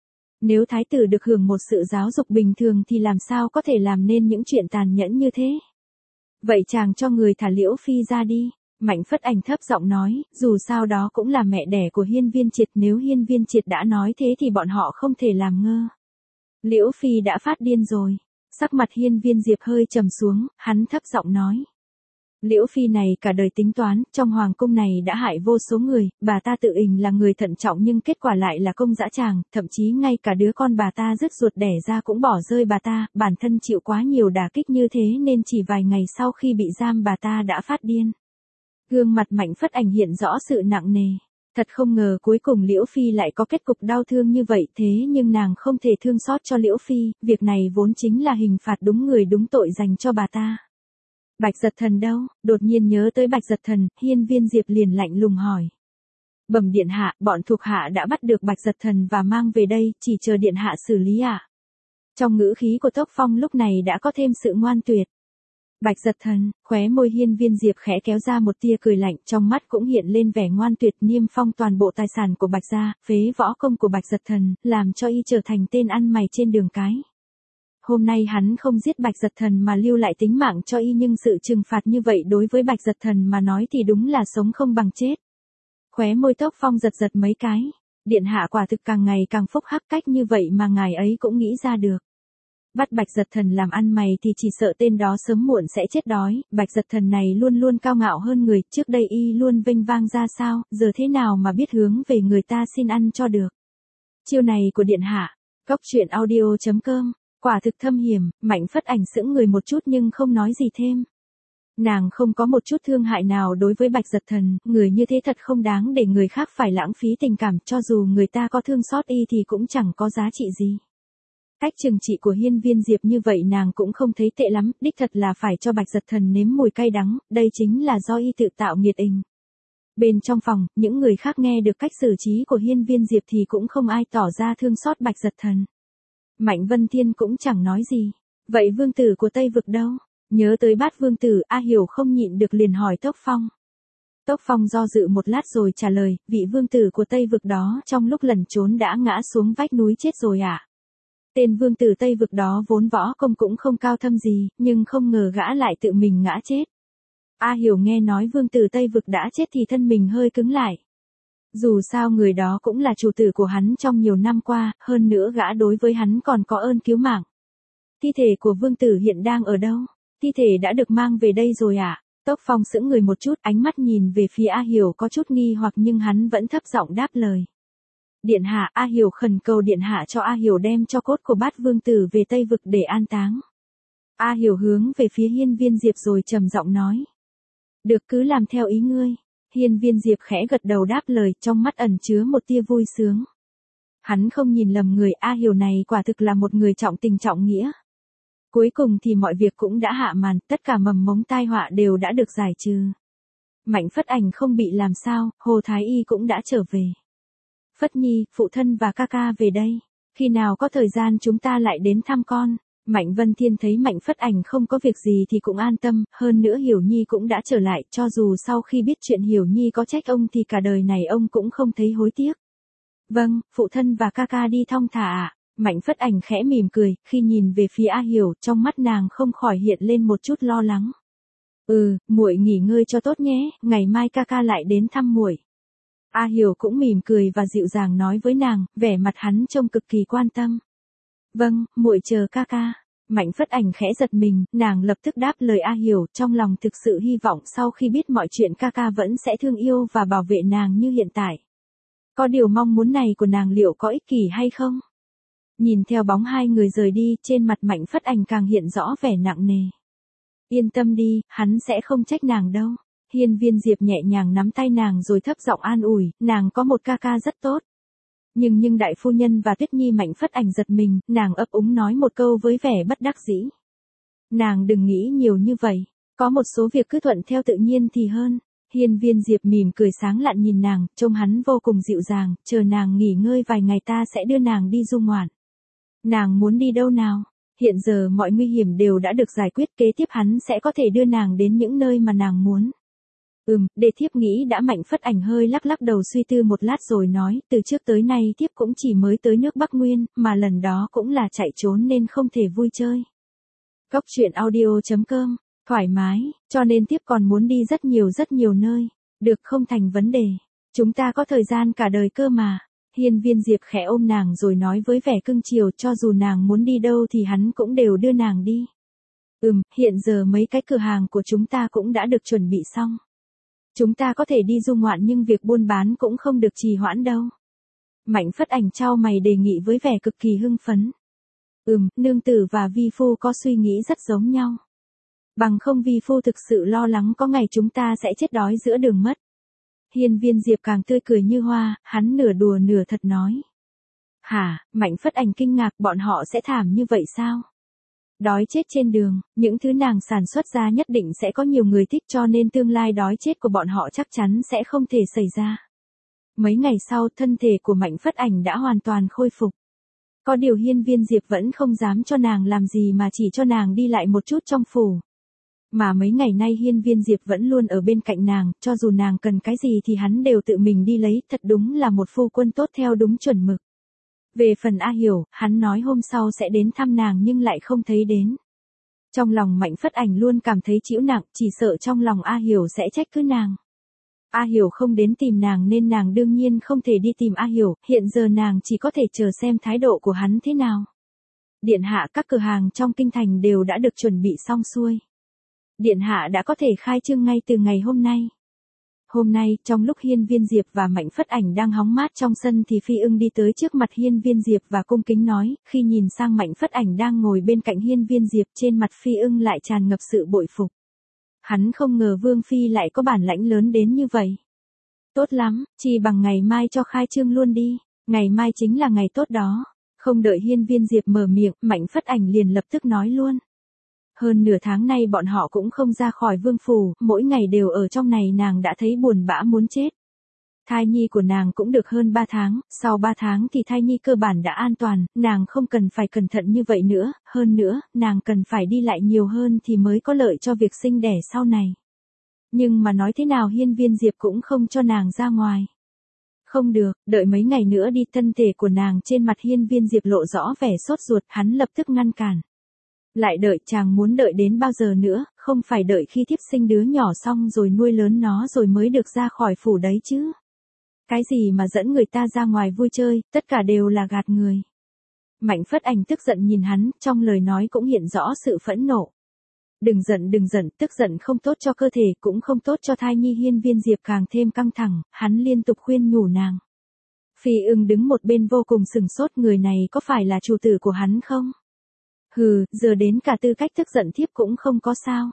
Nếu thái tử được hưởng một sự giáo dục bình thường thì làm sao có thể làm nên những chuyện tàn nhẫn như thế. Vậy chàng cho người thả Liễu Phi ra đi. Mạnh Phất Ảnh thấp giọng nói, dù sao đó cũng là mẹ đẻ của Hiên Viên Triệt, nếu Hiên Viên Triệt đã nói thế thì bọn họ không thể làm ngơ. Liễu Phi đã phát điên rồi. Sắc mặt Hiên Viên Diệp hơi trầm xuống, hắn thấp giọng nói. Liễu Phi này cả đời tính toán, trong hoàng cung này đã hại vô số người, bà ta tự ình là người thận trọng nhưng kết quả lại là công dã tràng, thậm chí ngay cả đứa con bà ta rứt ruột đẻ ra cũng bỏ rơi bà ta, bản thân chịu quá nhiều đả kích như thế nên chỉ vài ngày sau khi bị giam bà ta đã phát điên. Gương mặt Mạnh Phất Ảnh hiện rõ sự nặng nề. Thật không ngờ cuối cùng Liễu Phi lại có kết cục đau thương như vậy, thế nhưng nàng không thể thương xót cho Liễu Phi, việc này vốn chính là hình phạt đúng người đúng tội dành cho bà ta. Bạch Giật Thần đâu? Đột nhiên nhớ tới Bạch Giật Thần, Hiên Viên Diệp liền lạnh lùng hỏi. Bẩm điện hạ, bọn thuộc hạ đã bắt được Bạch Giật Thần và mang về đây, chỉ chờ điện hạ xử lý ạ. À? Trong ngữ khí của Tốc Phong lúc này đã có thêm sự ngoan tuyệt. Bạch Giật Thần, khóe môi Hiên Viên Diệp khẽ kéo ra một tia cười lạnh, trong mắt cũng hiện lên vẻ ngoan tuyệt, niêm phong toàn bộ tài sản của Bạch gia, phế võ công của Bạch Giật Thần, làm cho y trở thành tên ăn mày trên đường cái. Hôm nay hắn không giết Bạch Giật Thần mà lưu lại tính mạng cho y, nhưng sự trừng phạt như vậy đối với Bạch Giật Thần mà nói thì đúng là sống không bằng chết. Khóe môi Tốc Phong giật giật mấy cái. Điện hạ quả thực càng ngày càng phúc hắc, cách như vậy mà ngài ấy cũng nghĩ ra được. Bắt Bạch Giật Thần làm ăn mày thì chỉ sợ tên đó sớm muộn sẽ chết đói, Bạch Giật Thần này luôn luôn cao ngạo hơn người, trước đây y luôn vênh vang ra sao, giờ thế nào mà biết hướng về người ta xin ăn cho được. Chiêu này của điện hạ. Góc truyện audio chấm com. Quả thực thâm hiểm. Mạnh Phất Ảnh sững người một chút nhưng không nói gì thêm. Nàng không có một chút thương hại nào đối với Bạch Giật Thần, người như thế thật không đáng để người khác phải lãng phí tình cảm, cho dù người ta có thương xót y thì cũng chẳng có giá trị gì. Cách trừng trị của Hiên Viên Diệp như vậy nàng cũng không thấy tệ lắm, đích thật là phải cho Bạch Giật Thần nếm mùi cay đắng, đây chính là do y tự tạo nghiệt ình. Bên trong phòng, những người khác nghe được cách xử trí của Hiên Viên Diệp thì cũng không ai tỏ ra thương xót Bạch Giật Thần. Mạnh Vân Thiên cũng chẳng nói gì. Vậy vương tử của Tây Vực đâu? Nhớ tới Bát vương tử, A Hiểu không nhịn được liền hỏi Tốc Phong. Tốc Phong do dự một lát rồi trả lời, vị vương tử của Tây Vực đó trong lúc lẩn trốn đã ngã xuống vách núi chết rồi ạ. À? Tên vương tử Tây Vực đó vốn võ công cũng không cao thâm gì, nhưng không ngờ gã lại tự mình ngã chết. A Hiểu nghe nói vương tử Tây Vực đã chết thì thân mình hơi cứng lại. Dù sao người đó cũng là chủ tử của hắn trong nhiều năm qua, hơn nữa gã đối với hắn còn có ơn cứu mạng. Thi thể của vương tử hiện đang ở đâu? Thi thể đã được mang về đây rồi ạ. À? Tốc Phong sững người một chút, ánh mắt nhìn về phía A Hiểu có chút nghi hoặc nhưng hắn vẫn thấp giọng đáp lời. Điện hạ, A Hiểu khẩn cầu điện hạ cho A Hiểu đem cho cốt của Bát vương tử về Tây Vực để an táng. A Hiểu hướng về phía Hiên Viên Diệp rồi trầm giọng nói. Được, cứ làm theo ý ngươi. Hiên Viên Diệp khẽ gật đầu đáp lời, trong mắt ẩn chứa một tia vui sướng. Hắn không nhìn lầm người, A Hiểu này quả thực là một người trọng tình trọng nghĩa. Cuối cùng thì mọi việc cũng đã hạ màn, tất cả mầm mống tai họa đều đã được giải trừ. Mạnh Phất Ảnh không bị làm sao, Hồ Thái Y cũng đã trở về. Phất Nhi, phụ thân và ca ca về đây. Khi nào có thời gian chúng ta lại đến thăm con. Mạnh Vân Thiên thấy Mạnh Phất Ảnh không có việc gì thì cũng an tâm, hơn nữa Hiểu Nhi cũng đã trở lại, cho dù sau khi biết chuyện Hiểu Nhi có trách ông thì cả đời này ông cũng không thấy hối tiếc. Vâng, phụ thân và ca ca đi thong thả ạ. Mạnh Phất Ảnh khẽ mỉm cười, khi nhìn về phía A Hiểu, trong mắt nàng không khỏi hiện lên một chút lo lắng. Ừ, muội nghỉ ngơi cho tốt nhé, ngày mai ca ca lại đến thăm muội. A Hiểu cũng mỉm cười và dịu dàng nói với nàng, vẻ mặt hắn trông cực kỳ quan tâm. Vâng, muội chờ ca ca. Mạnh Phất Ảnh khẽ giật mình, nàng lập tức đáp lời A Hiểu, trong lòng thực sự hy vọng sau khi biết mọi chuyện ca ca vẫn sẽ thương yêu và bảo vệ nàng như hiện tại. Có điều mong muốn này của nàng liệu có ích kỷ hay không? Nhìn theo bóng hai người rời đi, trên mặt Mạnh Phất Ảnh càng hiện rõ vẻ nặng nề. Yên tâm đi, hắn sẽ không trách nàng đâu. Hiên Viên Diệp nhẹ nhàng nắm tay nàng rồi thấp giọng an ủi, nàng có một ca ca rất tốt. Nhưng nhưng đại phu nhân và Tuyết Nhi. Mạnh Phất Ảnh giật mình, nàng ấp úng nói một câu với vẻ bất đắc dĩ. Nàng đừng nghĩ nhiều như vậy, có một số việc cứ thuận theo tự nhiên thì hơn. Hiên Viên Diệp mỉm cười sáng lạn nhìn nàng, trông hắn vô cùng dịu dàng, chờ nàng nghỉ ngơi vài ngày ta sẽ đưa nàng đi du ngoạn. Nàng muốn đi đâu nào? Hiện giờ mọi nguy hiểm đều đã được giải quyết, kế tiếp hắn sẽ có thể đưa nàng đến những nơi mà nàng muốn. Ừm, để thiếp nghĩ đã. Mạnh Phất Ảnh hơi lắc lắc đầu suy tư một lát rồi nói, từ trước tới nay thiếp cũng chỉ mới tới nước Bắc Nguyên, mà lần đó cũng là chạy trốn nên không thể vui chơi. Góc truyện audio chấm com, thoải mái, cho nên thiếp còn muốn đi rất nhiều rất nhiều nơi. Được, không thành vấn đề. Chúng ta có thời gian cả đời cơ mà. Hiên Viên Diệp khẽ ôm nàng rồi nói với vẻ cưng chiều, cho dù nàng muốn đi đâu thì hắn cũng đều đưa nàng đi. Ừm, hiện giờ mấy cái cửa hàng của chúng ta cũng đã được chuẩn bị xong. Chúng ta có thể đi du ngoạn nhưng việc buôn bán cũng không được trì hoãn đâu. Mạnh Phất Ảnh chau mày đề nghị với vẻ cực kỳ hưng phấn. Ừm, nương tử và vi phu có suy nghĩ rất giống nhau. Bằng không vi phu thực sự lo lắng có ngày chúng ta sẽ chết đói giữa đường mất. Hiên Viên Diệp càng tươi cười như hoa, hắn nửa đùa nửa thật nói. Hả, Mạnh Phất Ảnh kinh ngạc, bọn họ sẽ thảm như vậy sao? Đói chết trên đường, những thứ nàng sản xuất ra nhất định sẽ có nhiều người thích, cho nên tương lai đói chết của bọn họ chắc chắn sẽ không thể xảy ra. Mấy ngày sau, thân thể của Mạnh Phất Ảnh đã hoàn toàn khôi phục. Có điều Hiên Viên Diệp vẫn không dám cho nàng làm gì mà chỉ cho nàng đi lại một chút trong phủ. Mà mấy ngày nay Hiên Viên Diệp vẫn luôn ở bên cạnh nàng, cho dù nàng cần cái gì thì hắn đều tự mình đi lấy, thật đúng là một phu quân tốt theo đúng chuẩn mực. Về phần A Hiểu, hắn nói hôm sau sẽ đến thăm nàng nhưng lại không thấy đến. Trong lòng Mạnh Phất Ảnh luôn cảm thấy chịu nặng, chỉ sợ trong lòng A Hiểu sẽ trách cứ nàng. A Hiểu không đến tìm nàng nên nàng đương nhiên không thể đi tìm A Hiểu, hiện giờ nàng chỉ có thể chờ xem thái độ của hắn thế nào. Điện hạ, các cửa hàng trong kinh thành đều đã được chuẩn bị xong xuôi. Điện hạ đã có thể khai trương ngay từ ngày hôm nay. Hôm nay, trong lúc Hiên Viên Diệp và Mạnh Phất Ảnh đang hóng mát trong sân thì Phi Ưng đi tới trước mặt Hiên Viên Diệp và cung kính nói, khi nhìn sang Mạnh Phất Ảnh đang ngồi bên cạnh Hiên Viên Diệp, trên mặt Phi Ưng lại tràn ngập sự bội phục. Hắn không ngờ Vương Phi lại có bản lãnh lớn đến như vậy. Tốt lắm, chỉ bằng ngày mai cho khai trương luôn đi, ngày mai chính là ngày tốt đó. Không đợi Hiên Viên Diệp mở miệng, Mạnh Phất Ảnh liền lập tức nói luôn. Hơn nửa tháng nay bọn họ cũng không ra khỏi vương phủ, mỗi ngày đều ở trong này, nàng đã thấy buồn bã muốn chết. Thai nhi của nàng cũng được hơn ba tháng, sau ba tháng thì thai nhi cơ bản đã an toàn, nàng không cần phải cẩn thận như vậy nữa, hơn nữa, nàng cần phải đi lại nhiều hơn thì mới có lợi cho việc sinh đẻ sau này. Nhưng mà nói thế nào Hiên Viên Diệp cũng không cho nàng ra ngoài. Không được, đợi mấy ngày nữa đi. Thân thể của nàng trên mặt Hiên Viên Diệp lộ rõ vẻ sốt ruột, hắn lập tức ngăn cản. Lại đợi, chàng muốn đợi đến bao giờ nữa, không phải đợi khi thiếp sinh đứa nhỏ xong rồi nuôi lớn nó rồi mới được ra khỏi phủ đấy chứ. Cái gì mà dẫn người ta ra ngoài vui chơi, tất cả đều là gạt người. Mạnh Phất Ảnh tức giận nhìn hắn, trong lời nói cũng hiện rõ sự phẫn nộ. Đừng giận đừng giận, tức giận không tốt cho cơ thể, cũng không tốt cho thai nhi. Hiên Viên Diệp càng thêm căng thẳng, hắn liên tục khuyên nhủ nàng. Phi Ưng đứng một bên vô cùng sừng sốt, người này có phải là chủ tử của hắn không? Hừ, giờ đến cả tư cách tức giận thiếp cũng không có sao.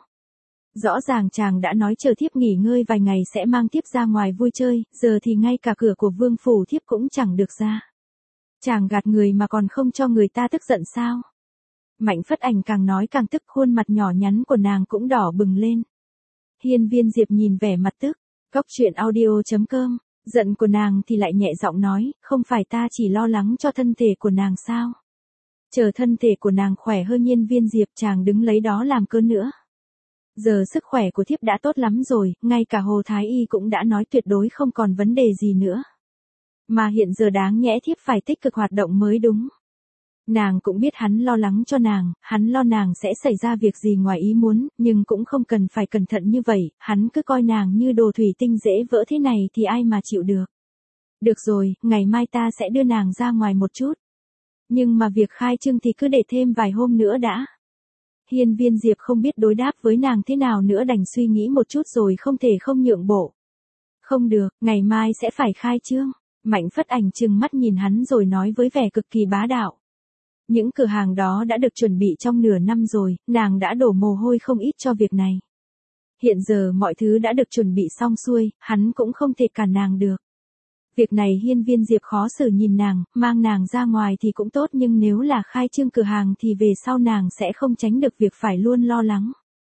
Rõ ràng chàng đã nói chờ thiếp nghỉ ngơi vài ngày sẽ mang thiếp ra ngoài vui chơi, giờ thì ngay cả cửa của vương phủ thiếp cũng chẳng được ra. Chàng gạt người mà còn không cho người ta tức giận sao? Mạnh Phất Ảnh càng nói càng tức, khuôn mặt nhỏ nhắn của nàng cũng đỏ bừng lên. Hiên Viên Diệp nhìn vẻ mặt tức, Cóc truyện audio chấm com, giận của nàng thì lại nhẹ giọng nói, không phải ta chỉ lo lắng cho thân thể của nàng sao? Chờ thân thể của nàng khỏe hơn. Hiên Viên Diệp, chàng đứng lấy đó làm cơn nữa. Giờ sức khỏe của thiếp đã tốt lắm rồi, ngay cả Hồ Thái Y cũng đã nói tuyệt đối không còn vấn đề gì nữa. Mà hiện giờ đáng nhẽ thiếp phải tích cực hoạt động mới đúng. Nàng cũng biết hắn lo lắng cho nàng, hắn lo nàng sẽ xảy ra việc gì ngoài ý muốn, nhưng cũng không cần phải cẩn thận như vậy, hắn cứ coi nàng như đồ thủy tinh dễ vỡ thế này thì ai mà chịu được. Được rồi, ngày mai ta sẽ đưa nàng ra ngoài một chút. Nhưng mà việc khai trương thì cứ để thêm vài hôm nữa đã. Hiên Viên Diệp không biết đối đáp với nàng thế nào nữa, đành suy nghĩ một chút rồi không thể không nhượng bộ. Không được, ngày mai sẽ phải khai trương. Mạnh Phất Ảnh trừng mắt nhìn hắn rồi nói với vẻ cực kỳ bá đạo. Những cửa hàng đó đã được chuẩn bị trong nửa năm rồi, nàng đã đổ mồ hôi không ít cho việc này. Hiện giờ mọi thứ đã được chuẩn bị xong xuôi, hắn cũng không thể cản nàng được. Việc này Hiên Viên Diệp khó xử nhìn nàng, mang nàng ra ngoài thì cũng tốt, nhưng nếu là khai trương cửa hàng thì về sau nàng sẽ không tránh được việc phải luôn lo lắng.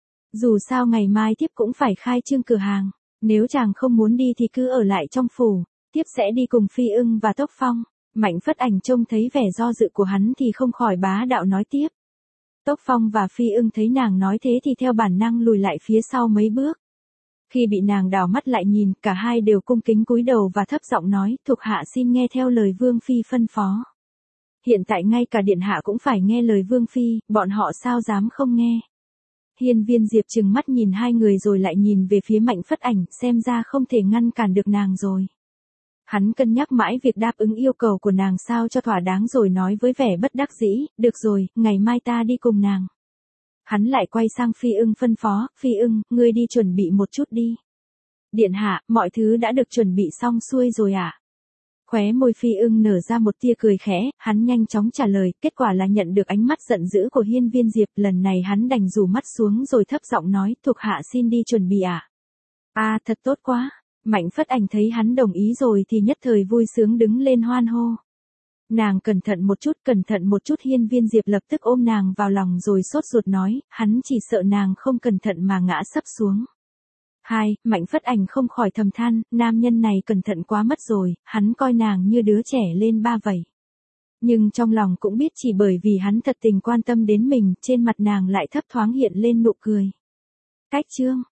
Dù sao ngày mai tiếp cũng phải khai trương cửa hàng, nếu chàng không muốn đi thì cứ ở lại trong phủ, tiếp sẽ đi cùng Phi Ưng và Tốc Phong. Mạnh Phất Ảnh trông thấy vẻ do dự của hắn thì không khỏi bá đạo nói tiếp. Tốc Phong và Phi Ưng thấy nàng nói thế thì theo bản năng lùi lại phía sau mấy bước. Khi bị nàng đảo mắt lại nhìn, cả hai đều cung kính cúi đầu và thấp giọng nói, thuộc hạ xin nghe theo lời Vương Phi phân phó. Hiện tại ngay cả điện hạ cũng phải nghe lời Vương Phi, bọn họ sao dám không nghe. Hiên Viên Diệp trừng mắt nhìn hai người rồi lại nhìn về phía Mạnh Phất Ảnh, xem ra không thể ngăn cản được nàng rồi. Hắn cân nhắc mãi việc đáp ứng yêu cầu của nàng sao cho thỏa đáng rồi nói với vẻ bất đắc dĩ, được rồi, ngày mai ta đi cùng nàng. Hắn lại quay sang Phi Ưng phân phó, Phi Ưng, ngươi đi chuẩn bị một chút đi. Điện hạ, mọi thứ đã được chuẩn bị xong xuôi rồi ạ. À? Khóe môi Phi Ưng nở ra một tia cười khẽ, hắn nhanh chóng trả lời, kết quả là nhận được ánh mắt giận dữ của Hiên Viên Diệp, lần này hắn đành rủ mắt xuống rồi thấp giọng nói, thuộc hạ xin đi chuẩn bị ạ. À? À, thật tốt quá. Mạnh Phất Ảnh thấy hắn đồng ý rồi thì nhất thời vui sướng đứng lên hoan hô. Nàng cẩn thận một chút, cẩn thận một chút. Hiên Viên Diệp lập tức ôm nàng vào lòng rồi sốt ruột nói, hắn chỉ sợ nàng không cẩn thận mà ngã sấp xuống. Hai, Mạnh Phất Ảnh không khỏi thầm than, nam nhân này cẩn thận quá mất rồi, hắn coi nàng như đứa trẻ lên ba vậy. Nhưng trong lòng cũng biết chỉ bởi vì hắn thật tình quan tâm đến mình, trên mặt nàng lại thấp thoáng hiện lên nụ cười. Cách chương